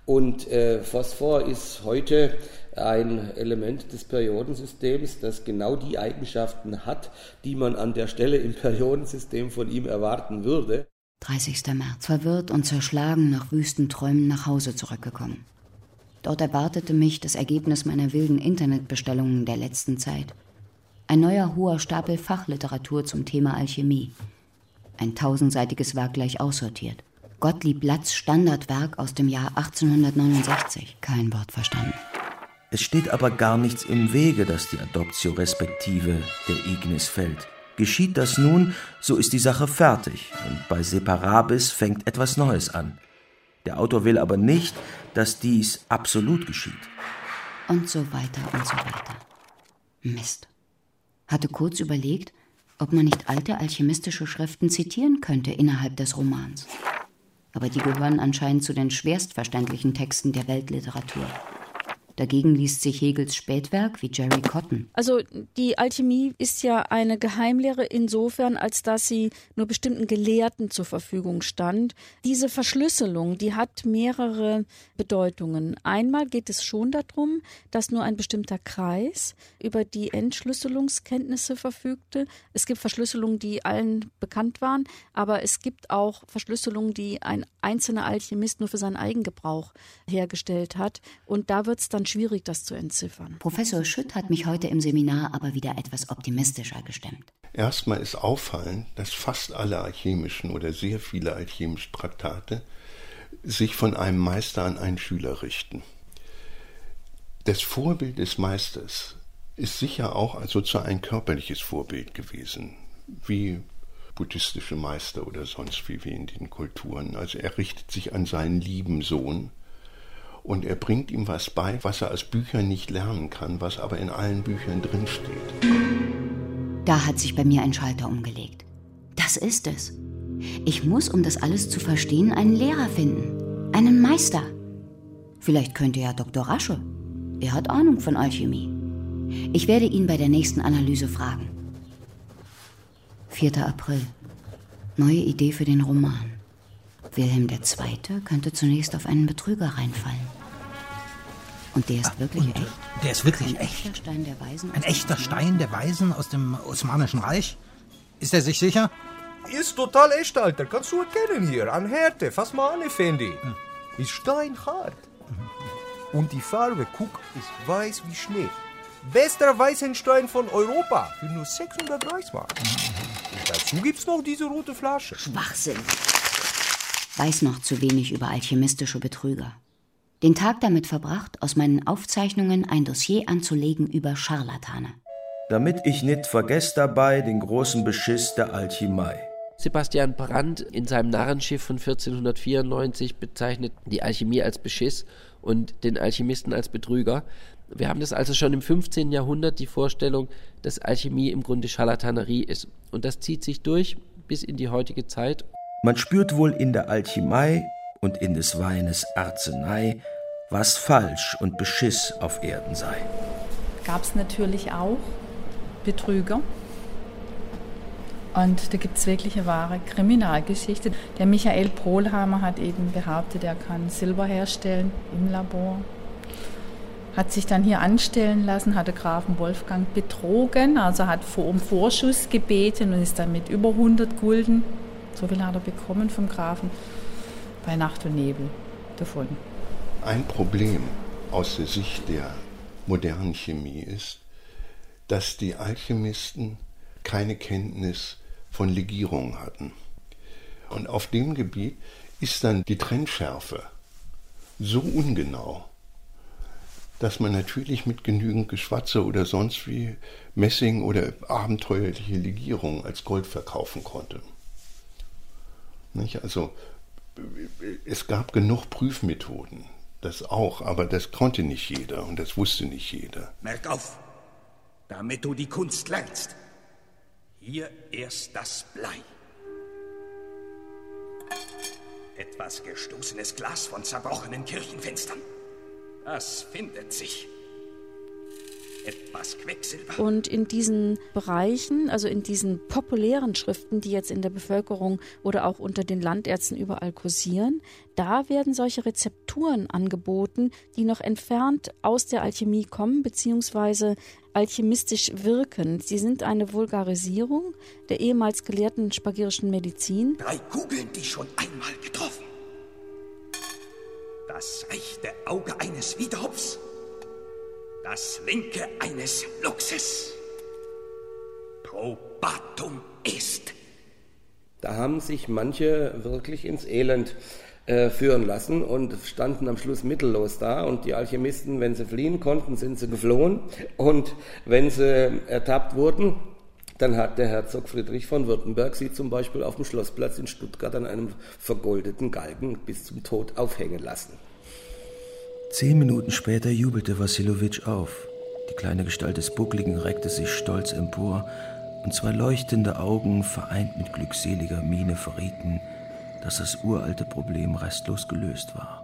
Und Phosphor ist heute ein Element des Periodensystems, das genau die Eigenschaften hat, die man an der Stelle im Periodensystem von ihm erwarten würde. 30. März. Verwirrt und zerschlagen nach wüsten Träumen nach Hause zurückgekommen. Dort erwartete mich das Ergebnis meiner wilden Internetbestellungen der letzten Zeit. Ein neuer hoher Stapel Fachliteratur zum Thema Alchemie. Ein 1000-seitiges Werk gleich aussortiert. Gottlieb Latz' Standardwerk aus dem Jahr 1869. Kein Wort verstanden. Es steht aber gar nichts im Wege, dass die Adoptio respektive der Ignis fällt. Geschieht das nun, so ist die Sache fertig und bei Separabis fängt etwas Neues an. Der Autor will aber nicht, dass dies absolut geschieht. Und so weiter und so weiter. Mist. Hatte kurz überlegt, ob man nicht alte alchemistische Schriften zitieren könnte innerhalb des Romans. Aber die gehören anscheinend zu den schwerstverständlichen Texten der Weltliteratur. Dagegen liest sich Hegels Spätwerk wie Jerry Cotton. Also die Alchemie ist ja eine Geheimlehre insofern, als dass sie nur bestimmten Gelehrten zur Verfügung stand. Diese Verschlüsselung, die hat mehrere Bedeutungen. Einmal geht es schon darum, dass nur ein bestimmter Kreis über die Entschlüsselungskenntnisse verfügte. Es gibt Verschlüsselungen, die allen bekannt waren, aber es gibt auch Verschlüsselungen, die ein einzelner Alchemist nur für seinen Eigengebrauch hergestellt hat. Und da wird es dann schwierig, das zu entziffern. Professor Schütt hat mich heute im Seminar aber wieder etwas optimistischer gestimmt. Erstmal ist auffallend, dass fast alle alchemischen oder sehr viele alchemische Traktate sich von einem Meister an einen Schüler richten. Das Vorbild des Meisters ist sicher auch sozusagen ein körperliches Vorbild gewesen, wie buddhistische Meister oder sonst wie in den Kulturen. Also er richtet sich an seinen lieben Sohn und er bringt ihm was bei, was er aus Büchern nicht lernen kann, was aber in allen Büchern drinsteht. Da hat sich bei mir ein Schalter umgelegt. Das ist es. Ich muss, um das alles zu verstehen, einen Lehrer finden. Einen Meister. Vielleicht könnte ja Dr. Rasche. Er hat Ahnung von Alchemie. Ich werde ihn bei der nächsten Analyse fragen. 4. April. Neue Idee für den Roman. Wilhelm II. Könnte zunächst auf einen Betrüger reinfallen. Und der ist wirklich echt? Der ist wirklich ein echt? Echter Stein der Weisen Ein echter Stein der Weisen aus dem Osmanischen Reich? Ist er sich sicher? Ist total echt, Alter. Kannst du erkennen hier. An Härte. Fass mal an, Effendi. Ist steinhart. Und die Farbe, guck, ist weiß wie Schnee. Bester Weißenstein von Europa. Für nur 600 Reichsmark. Und dazu gibt's noch diese rote Flasche. Schwachsinn. Weiß noch zu wenig über alchemistische Betrüger. Den Tag damit verbracht, aus meinen Aufzeichnungen ein Dossier anzulegen über Scharlatane. Damit ich nicht vergesse dabei den großen Beschiss der Alchemie. Sebastian Brandt in seinem Narrenschiff von 1494 bezeichnet die Alchemie als Beschiss und den Alchemisten als Betrüger. Wir haben das also schon im 15. Jahrhundert, die Vorstellung, dass Alchemie im Grunde Scharlatanerie ist. Und das zieht sich durch bis in die heutige Zeit. Man spürt wohl in der Alchemie und in des Weines Arznei, was falsch und Beschiss auf Erden sei. Gab es natürlich auch Betrüger. Und da gibt es wirklich eine wahre Kriminalgeschichte. Der Michael Pohlhammer hat eben behauptet, er kann Silber herstellen im Labor. Hat sich dann hier anstellen lassen, hat den Grafen Wolfgang betrogen, also hat um Vorschuss gebeten und ist dann mit über 100 Gulden, so viel hat er bekommen vom Grafen, bei Nacht und Nebel davon. Ein Problem aus der Sicht der modernen Chemie ist, dass die Alchemisten keine Kenntnis von Legierung hatten. Und auf dem Gebiet ist dann die Trennschärfe so ungenau, dass man natürlich mit genügend Geschwatze oder sonst wie Messing oder abenteuerliche Legierung als Gold verkaufen konnte. Nicht? Also es gab genug Prüfmethoden, das auch, aber das konnte nicht jeder und das wusste nicht jeder. Merk auf, damit du die Kunst lernst. Hier erst das Blei. Etwas gestoßenes Glas von zerbrochenen Kirchenfenstern. Das findet sich. etwas Quecksilber. Und in diesen Bereichen, also in diesen populären Schriften, die jetzt in der Bevölkerung oder auch unter den Landärzten überall kursieren, da werden solche Rezepturen angeboten, die noch entfernt aus der Alchemie kommen, beziehungsweise alchemistisch wirken. Sie sind eine Vulgarisierung der ehemals gelehrten spagirischen Medizin. 3 Kugeln, die schon einmal getroffen. Das rechte Auge eines Wiedehopfs. Das linke eines Luchses. Probatum est. Da haben sich manche wirklich ins Elend führen lassen und standen am Schluss mittellos da. Und die Alchemisten, wenn sie fliehen konnten, sind sie geflohen. Und wenn sie ertappt wurden, dann hat der Herzog Friedrich von Württemberg sie zum Beispiel auf dem Schlossplatz in Stuttgart an einem vergoldeten Galgen bis zum Tod aufhängen lassen. 10 Minuten später jubelte Wassilowitsch auf. Die kleine Gestalt des Buckligen reckte sich stolz empor, und 2 leuchtende Augen, vereint mit glückseliger Miene, verrieten, dass das uralte Problem restlos gelöst war.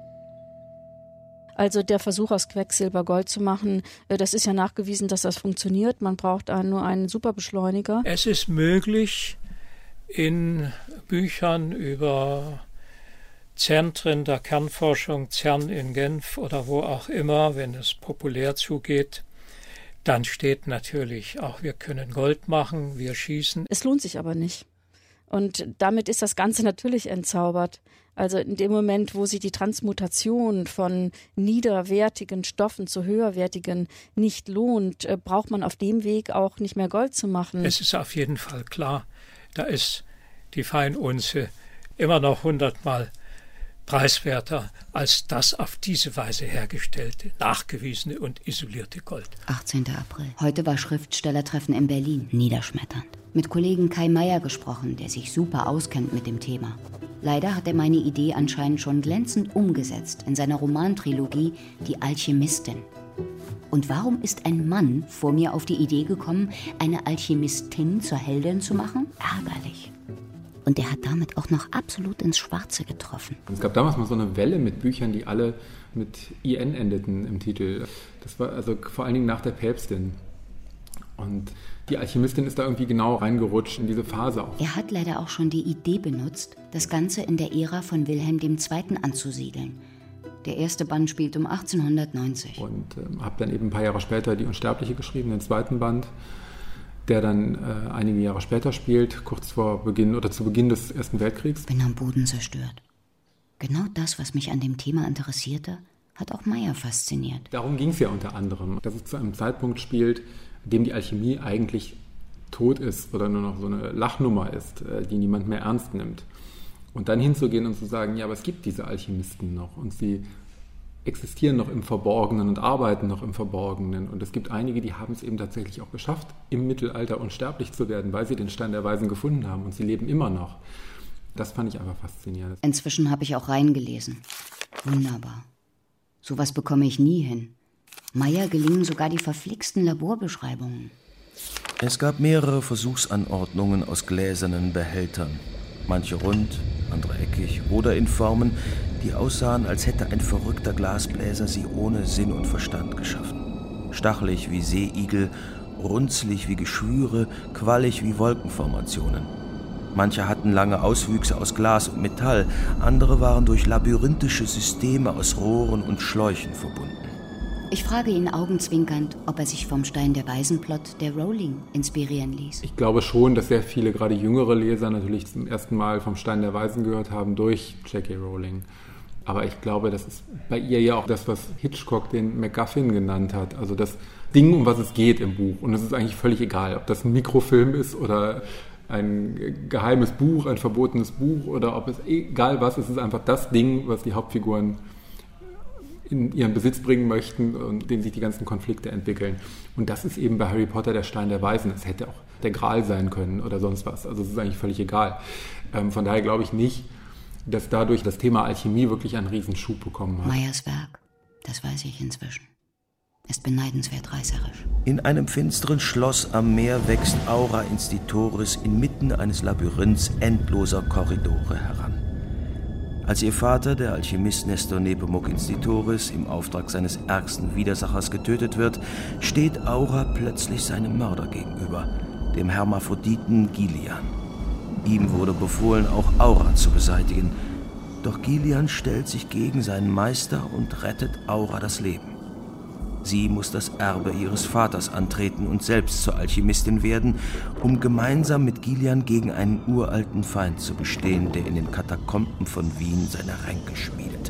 Also der Versuch, aus Quecksilber Gold zu machen, das ist ja nachgewiesen, dass das funktioniert. Man braucht nur einen Superbeschleuniger. Es ist möglich, in Büchern über Zentren der Kernforschung, CERN in Genf oder wo auch immer, wenn es populär zugeht, dann steht natürlich auch, wir können Gold machen, wir schießen. Es lohnt sich aber nicht. Und damit ist das Ganze natürlich entzaubert. Also in dem Moment, wo sich die Transmutation von niederwertigen Stoffen zu höherwertigen nicht lohnt, braucht man auf dem Weg auch nicht mehr Gold zu machen. Es ist auf jeden Fall klar, da ist die Feinunze immer noch 100-mal preiswerter als das auf diese Weise hergestellte, nachgewiesene und isolierte Gold. 18. April. Heute war Schriftstellertreffen in Berlin. Niederschmetternd. Mit Kollegen Kai Meier gesprochen, der sich super auskennt mit dem Thema. Leider hat er meine Idee anscheinend schon glänzend umgesetzt in seiner Romantrilogie Die Alchemistin. Und warum ist ein Mann vor mir auf die Idee gekommen, eine Alchemistin zur Heldin zu machen? Ärgerlich. Und er hat damit auch noch absolut ins Schwarze getroffen. Es gab damals mal so eine Welle mit Büchern, die alle mit IN endeten im Titel. Das war also vor allen Dingen nach der Päpstin. Und die Alchemistin ist da irgendwie genau reingerutscht in diese Phase auch. Er hat leider auch schon die Idee benutzt, das Ganze in der Ära von Wilhelm II. Anzusiedeln. Der erste Band spielt um 1890. Und habe dann eben ein paar Jahre später Die Unsterbliche geschrieben, den zweiten Band, der dann einige Jahre später spielt, kurz vor Beginn oder zu Beginn des Ersten Weltkriegs. Bin am Boden zerstört. Genau das, was mich an dem Thema interessierte, hat auch Meier fasziniert. Darum ging es ja unter anderem, dass es zu einem Zeitpunkt spielt, in dem die Alchemie eigentlich tot ist oder nur noch so eine Lachnummer ist, die niemand mehr ernst nimmt. Und dann hinzugehen und zu sagen, ja, aber es gibt diese Alchemisten noch und sie existieren noch im Verborgenen und arbeiten noch im Verborgenen. Und es gibt einige, die haben es eben tatsächlich auch geschafft, im Mittelalter unsterblich zu werden, weil sie den Stein der Weisen gefunden haben und sie leben immer noch. Das fand ich einfach faszinierend. Inzwischen habe ich auch reingelesen. Wunderbar. Sowas bekomme ich nie hin. Meier gelingen sogar die verflixten Laborbeschreibungen. Es gab mehrere Versuchsanordnungen aus gläsernen Behältern. Manche rund, andere eckig oder in Formen, die aussahen, als hätte ein verrückter Glasbläser sie ohne Sinn und Verstand geschaffen. Stachelig wie Seeigel, runzlig wie Geschwüre, quallig wie Wolkenformationen. Manche hatten lange Auswüchse aus Glas und Metall, andere waren durch labyrinthische Systeme aus Rohren und Schläuchen verbunden. Ich frage ihn augenzwinkernd, ob er sich vom Stein der Weisen-Plot der Rowling inspirieren ließ. Ich glaube schon, dass sehr viele, gerade jüngere Leser, natürlich zum ersten Mal vom Stein der Weisen gehört haben durch J.K. Rowling. Aber ich glaube, das ist bei ihr ja auch das, was Hitchcock den MacGuffin genannt hat. Also das Ding, um was es geht im Buch. Und es ist eigentlich völlig egal, ob das ein Mikrofilm ist oder ein geheimes Buch, ein verbotenes Buch oder ob es egal was, es ist einfach das Ding, was die Hauptfiguren in ihren Besitz bringen möchten und dem sich die ganzen Konflikte entwickeln. Und das ist eben bei Harry Potter der Stein der Weisen. Es hätte auch der Gral sein können oder sonst was. Also es ist eigentlich völlig egal. Von daher glaube ich nicht, dass dadurch das Thema Alchemie wirklich einen Riesenschub bekommen hat. Meyers Werk, das weiß ich inzwischen, ist beneidenswert reißerisch. In einem finsteren Schloss am Meer wächst Aura Institoris inmitten eines Labyrinths endloser Korridore heran. Als ihr Vater, der Alchemist Nestor Nepomuk Institoris, im Auftrag seines ärgsten Widersachers getötet wird, steht Aura plötzlich seinem Mörder gegenüber, dem Hermaphroditen Gilian. Ihm wurde befohlen, auch Aura zu beseitigen. Doch Gilian stellt sich gegen seinen Meister und rettet Aura das Leben. Sie muss das Erbe ihres Vaters antreten und selbst zur Alchemistin werden, um gemeinsam mit Gilian gegen einen uralten Feind zu bestehen, der in den Katakomben von Wien seine Ränke schmiedet.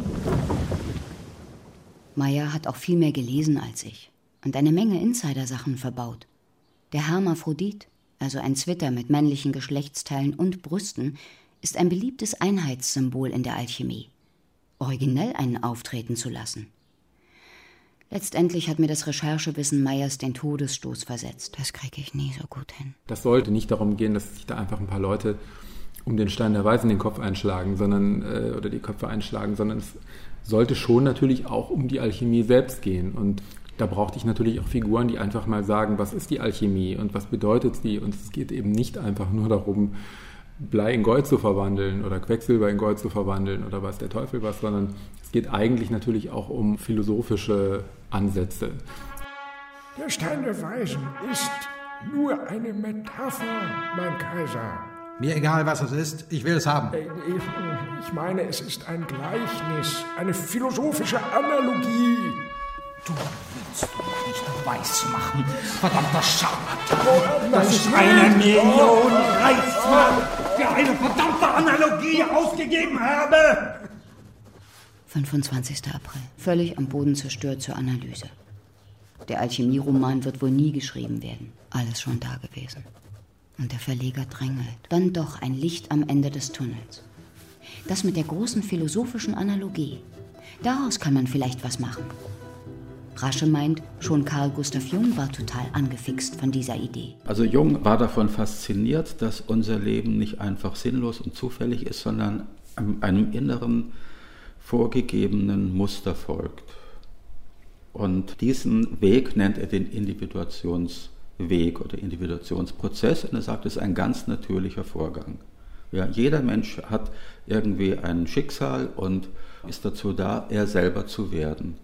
Meyer hat auch viel mehr gelesen als ich und eine Menge Insidersachen verbaut. Der Hermaphrodit, also ein Zwitter mit männlichen Geschlechtsteilen und Brüsten, ist ein beliebtes Einheitssymbol in der Alchemie. Originell einen auftreten zu lassen. Letztendlich hat mir das Recherchewissen Meyers den Todesstoß versetzt. Das kriege ich nie so gut hin. Das sollte nicht darum gehen, dass sich da einfach ein paar Leute um den Stein der Weisen den Kopf einschlagen, oder die Köpfe einschlagen, sondern es sollte schon natürlich auch um die Alchemie selbst gehen. Und da brauchte ich natürlich auch Figuren, die einfach mal sagen, was ist die Alchemie und was bedeutet sie? Und es geht eben nicht einfach nur darum, Blei in Gold zu verwandeln oder Quecksilber in Gold zu verwandeln oder weiß der Teufel was, sondern es geht eigentlich natürlich auch um philosophische Ansätze. Der Stein der Weisen ist nur eine Metapher, mein Kaiser. Mir egal, was es ist, ich will es haben. Ich meine, es ist ein Gleichnis, eine philosophische Analogie. Du willst doch nicht weiß machen, verdammter Scharlatan. Das ist 1 Million Reichsmark für eine verdammte Analogie ausgegeben habe. 25. April. Völlig am Boden zerstört zur Analyse. Der Alchemieroman wird wohl nie geschrieben werden. Alles schon da gewesen. Und der Verleger drängelt. Dann doch ein Licht am Ende des Tunnels. Das mit der großen philosophischen Analogie. Daraus kann man vielleicht was machen. Rasche meint, schon Carl Gustav Jung war total angefixt von dieser Idee. Also Jung war davon fasziniert, dass unser Leben nicht einfach sinnlos und zufällig ist, sondern einem inneren, vorgegebenen Muster folgt. Und diesen Weg nennt er den Individuationsweg oder Individuationsprozess. Und er sagt, es ist ein ganz natürlicher Vorgang. Ja, jeder Mensch hat irgendwie ein Schicksal und ist dazu da, er selber zu werden.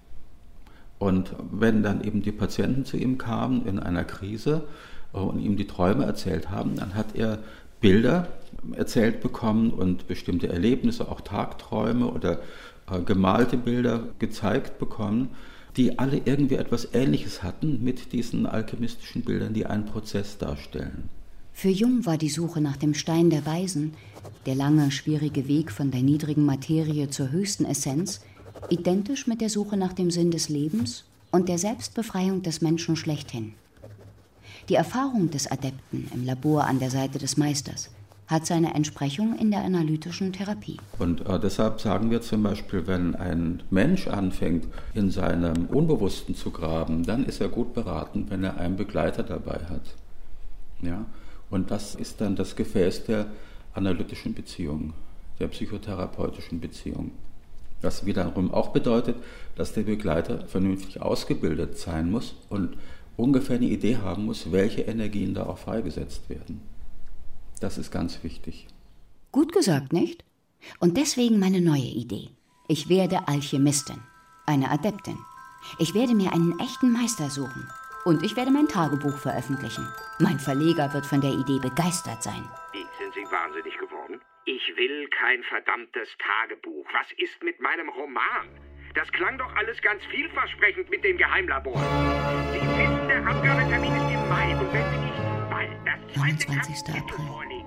Und wenn dann eben die Patienten zu ihm kamen in einer Krise und ihm die Träume erzählt haben, dann hat er Bilder erzählt bekommen und bestimmte Erlebnisse, auch Tagträume oder gemalte Bilder gezeigt bekommen, die alle irgendwie etwas Ähnliches hatten mit diesen alchemistischen Bildern, die einen Prozess darstellen. Für Jung war die Suche nach dem Stein der Weisen, der lange, schwierige Weg von der niedrigen Materie zur höchsten Essenz, identisch mit der Suche nach dem Sinn des Lebens und der Selbstbefreiung des Menschen schlechthin. Die Erfahrung des Adepten im Labor an der Seite des Meisters hat seine Entsprechung in der analytischen Therapie. Und deshalb sagen wir zum Beispiel, wenn ein Mensch anfängt, in seinem Unbewussten zu graben, dann ist er gut beraten, wenn er einen Begleiter dabei hat. Ja? Und das ist dann das Gefäß der analytischen Beziehung, der psychotherapeutischen Beziehung. Was wiederum auch bedeutet, dass der Begleiter vernünftig ausgebildet sein muss und ungefähr eine Idee haben muss, welche Energien da auch freigesetzt werden. Das ist ganz wichtig. Gut gesagt, nicht? Und deswegen meine neue Idee. Ich werde Alchemistin, eine Adeptin. Ich werde mir einen echten Meister suchen. Und ich werde mein Tagebuch veröffentlichen. Mein Verleger wird von der Idee begeistert sein. Sind Sie wahnsinnig geworden? Ich will kein verdammtes Tagebuch. Was ist mit meinem Roman? Das klang doch alles ganz vielversprechend mit dem Geheimlabor. Sie wissen, der Abgabetermin ist im Mai. Und wenn Sie nicht bald das 29. April.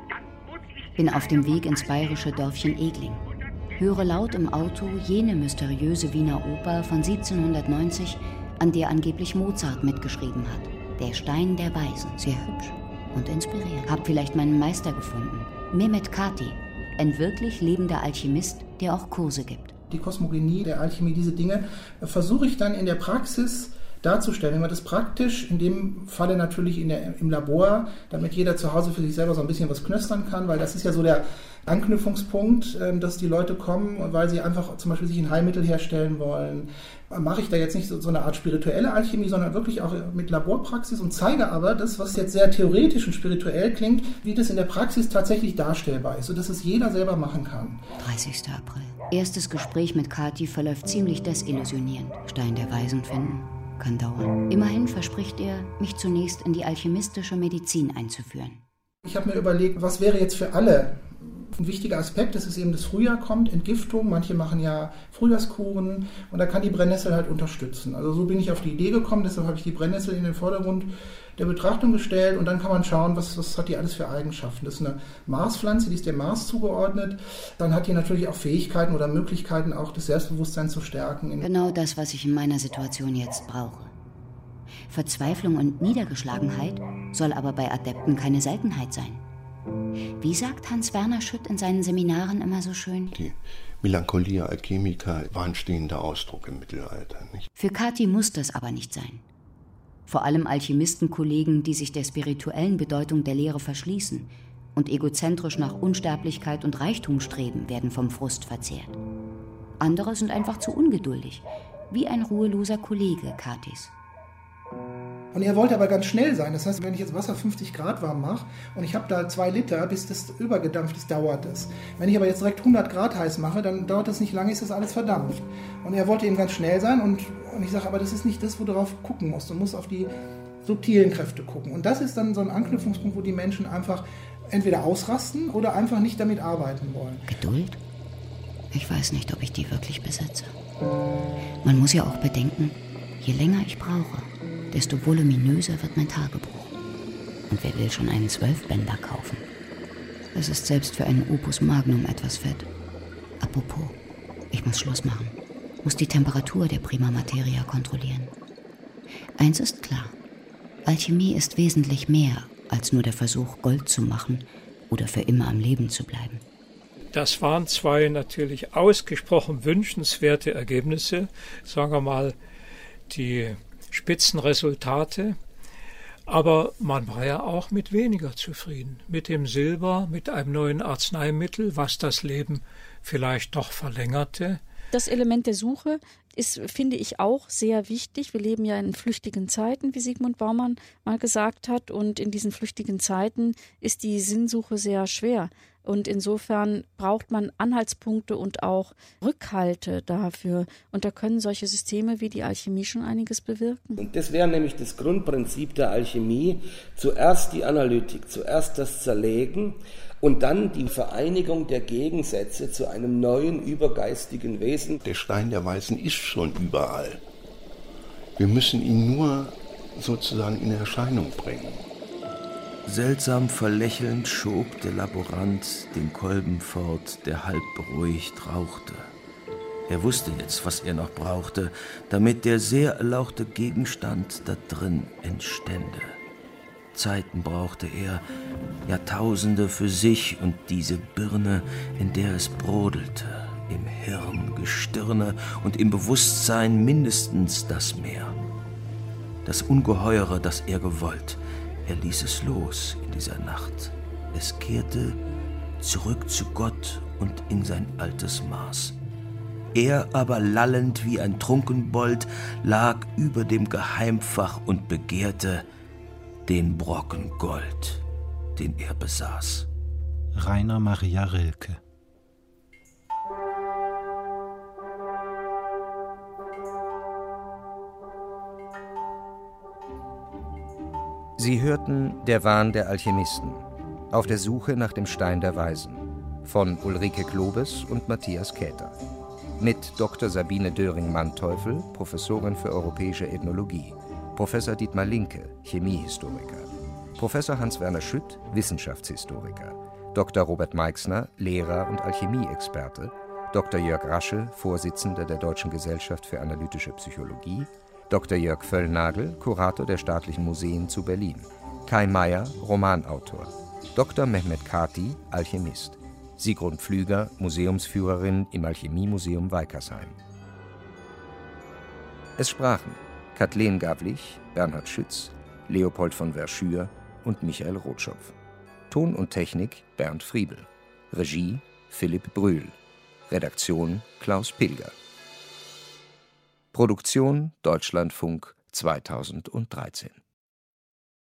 Bin auf dem Weg ins bayerische Dörfchen Egling. Höre laut im Auto jene mysteriöse Wiener Oper von 1790, an der angeblich Mozart mitgeschrieben hat. Der Stein der Weisen. Sehr hübsch und inspirierend. Hab vielleicht meinen Meister gefunden. Mehmet Kati, ein wirklich lebender Alchemist, der auch Kurse gibt. Die Kosmogonie der Alchemie, diese Dinge, versuche ich dann in der Praxis darzustellen. Wenn man das praktisch, in dem Falle natürlich im Labor, damit jeder zu Hause für sich selber so ein bisschen was knöstern kann, weil das ist ja so der Anknüpfungspunkt, dass die Leute kommen, weil sie einfach zum Beispiel sich ein Heilmittel herstellen wollen. Mache ich da jetzt nicht so eine Art spirituelle Alchemie, sondern wirklich auch mit Laborpraxis und zeige aber das, was jetzt sehr theoretisch und spirituell klingt, wie das in der Praxis tatsächlich darstellbar ist, sodass es jeder selber machen kann. 30. April. Erstes Gespräch mit Kathi verläuft ziemlich desillusionierend. Stein der Weisen finden kann dauern. Immerhin verspricht er, mich zunächst in die alchemistische Medizin einzuführen. Ich habe mir überlegt, was wäre jetzt für alle ein wichtiger Aspekt, dass es eben das Frühjahr kommt, Entgiftung, manche machen ja Frühjahrskuren und da kann die Brennnessel halt unterstützen. Also so bin ich auf die Idee gekommen, deshalb habe ich die Brennnessel in den Vordergrund der Betrachtung gestellt und dann kann man schauen, was hat die alles für Eigenschaften. Das ist eine Marspflanze, die ist dem Mars zugeordnet. Dann hat die natürlich auch Fähigkeiten oder Möglichkeiten, auch das Selbstbewusstsein zu stärken. Genau das, was ich in meiner Situation jetzt brauche. Verzweiflung und Niedergeschlagenheit soll aber bei Adepten keine Seltenheit sein. Wie sagt Hans-Werner Schütt in seinen Seminaren immer so schön? Die Melancholia Alchemica war ein stehender Ausdruck im Mittelalter, nicht? Für Kathi muss das aber nicht sein. Vor allem Alchemistenkollegen, die sich der spirituellen Bedeutung der Lehre verschließen und egozentrisch nach Unsterblichkeit und Reichtum streben, werden vom Frust verzehrt. Andere sind einfach zu ungeduldig, wie ein ruheloser Kollege Kathis. Und er wollte aber ganz schnell sein. Das heißt, wenn ich jetzt Wasser 50 Grad warm mache und ich habe da 2 Liter, bis das übergedampft ist, dauert das. Wenn ich aber jetzt direkt 100 Grad heiß mache, dann dauert das nicht lange, ist das alles verdampft. Und er wollte eben ganz schnell sein und ich sage, aber das ist nicht das, wo du drauf gucken musst. Du musst auf die subtilen Kräfte gucken. Und das ist dann so ein Anknüpfungspunkt, wo die Menschen einfach entweder ausrasten oder einfach nicht damit arbeiten wollen. Geduld? Ich weiß nicht, ob ich die wirklich besitze. Man muss ja auch bedenken, je länger ich brauche, desto voluminöser wird mein Tagebuch. Und wer will schon einen 12-Bänder kaufen? Das ist selbst für einen Opus Magnum etwas fett. Apropos, ich muss Schluss machen. Muss die Temperatur der Prima Materia kontrollieren. Eins ist klar. Alchemie ist wesentlich mehr als nur der Versuch, Gold zu machen oder für immer am Leben zu bleiben. Das waren 2 natürlich ausgesprochen wünschenswerte Ergebnisse. Sagen wir mal, die Spitzenresultate, aber man war ja auch mit weniger zufrieden. Mit dem Silber, mit einem neuen Arzneimittel, was das Leben vielleicht doch verlängerte. Das Element der Suche ist, finde ich, auch sehr wichtig. Wir leben ja in flüchtigen Zeiten, wie Sigmund Baumann mal gesagt hat, und in diesen flüchtigen Zeiten ist die Sinnsuche sehr schwer. Und insofern braucht man Anhaltspunkte und auch Rückhalte dafür. Und da können solche Systeme wie die Alchemie schon einiges bewirken. Und das wäre nämlich das Grundprinzip der Alchemie. Zuerst die Analytik, zuerst das Zerlegen und dann die Vereinigung der Gegensätze zu einem neuen übergeistigen Wesen. Der Stein der Weisen ist schon überall. Wir müssen ihn nur sozusagen in Erscheinung bringen. Seltsam verlächelnd schob der Laborant den Kolben fort, der halb beruhigt rauchte. Er wusste jetzt, was er noch brauchte, damit der sehr erlauchte Gegenstand da drin entstände. Zeiten brauchte er, Jahrtausende für sich und diese Birne, in der es brodelte, im Hirn, Gestirne und im Bewusstsein mindestens das Meer. Das Ungeheure, das er gewollt. Er ließ es los in dieser Nacht. Es kehrte zurück zu Gott und in sein altes Maß. Er aber, lallend wie ein Trunkenbold, lag über dem Geheimfach und begehrte den Brocken Gold, den er besaß. Rainer Maria Rilke. Sie hörten Der Wahn der Alchemisten, auf der Suche nach dem Stein der Weisen, von Ulrike Klobes und Matthias Käther. Mit Dr. Sabine Döring-Manteuffel, Professorin für europäische Ethnologie, Professor Dietmar Linke, Chemiehistoriker, Professor Hans-Werner Schütt, Wissenschaftshistoriker, Dr. Robert Meixner, Lehrer und Alchemieexperte, Dr. Jörg Rasche, Vorsitzender der Deutschen Gesellschaft für analytische Psychologie, Dr. Jörg Völlnagel, Kurator der Staatlichen Museen zu Berlin, Kai Meyer, Romanautor, Dr. Mehmet Kathi, Alchemist, Sigrun Pflüger, Museumsführerin im Alchemiemuseum Weikersheim. Es sprachen Kathleen Gavlich, Bernhard Schütz, Leopold von Verschür und Michael Rotschopf. Ton und Technik Bernd Friebel. Regie Philipp Brühl. Redaktion Klaus Pilger. Produktion Deutschlandfunk 2013.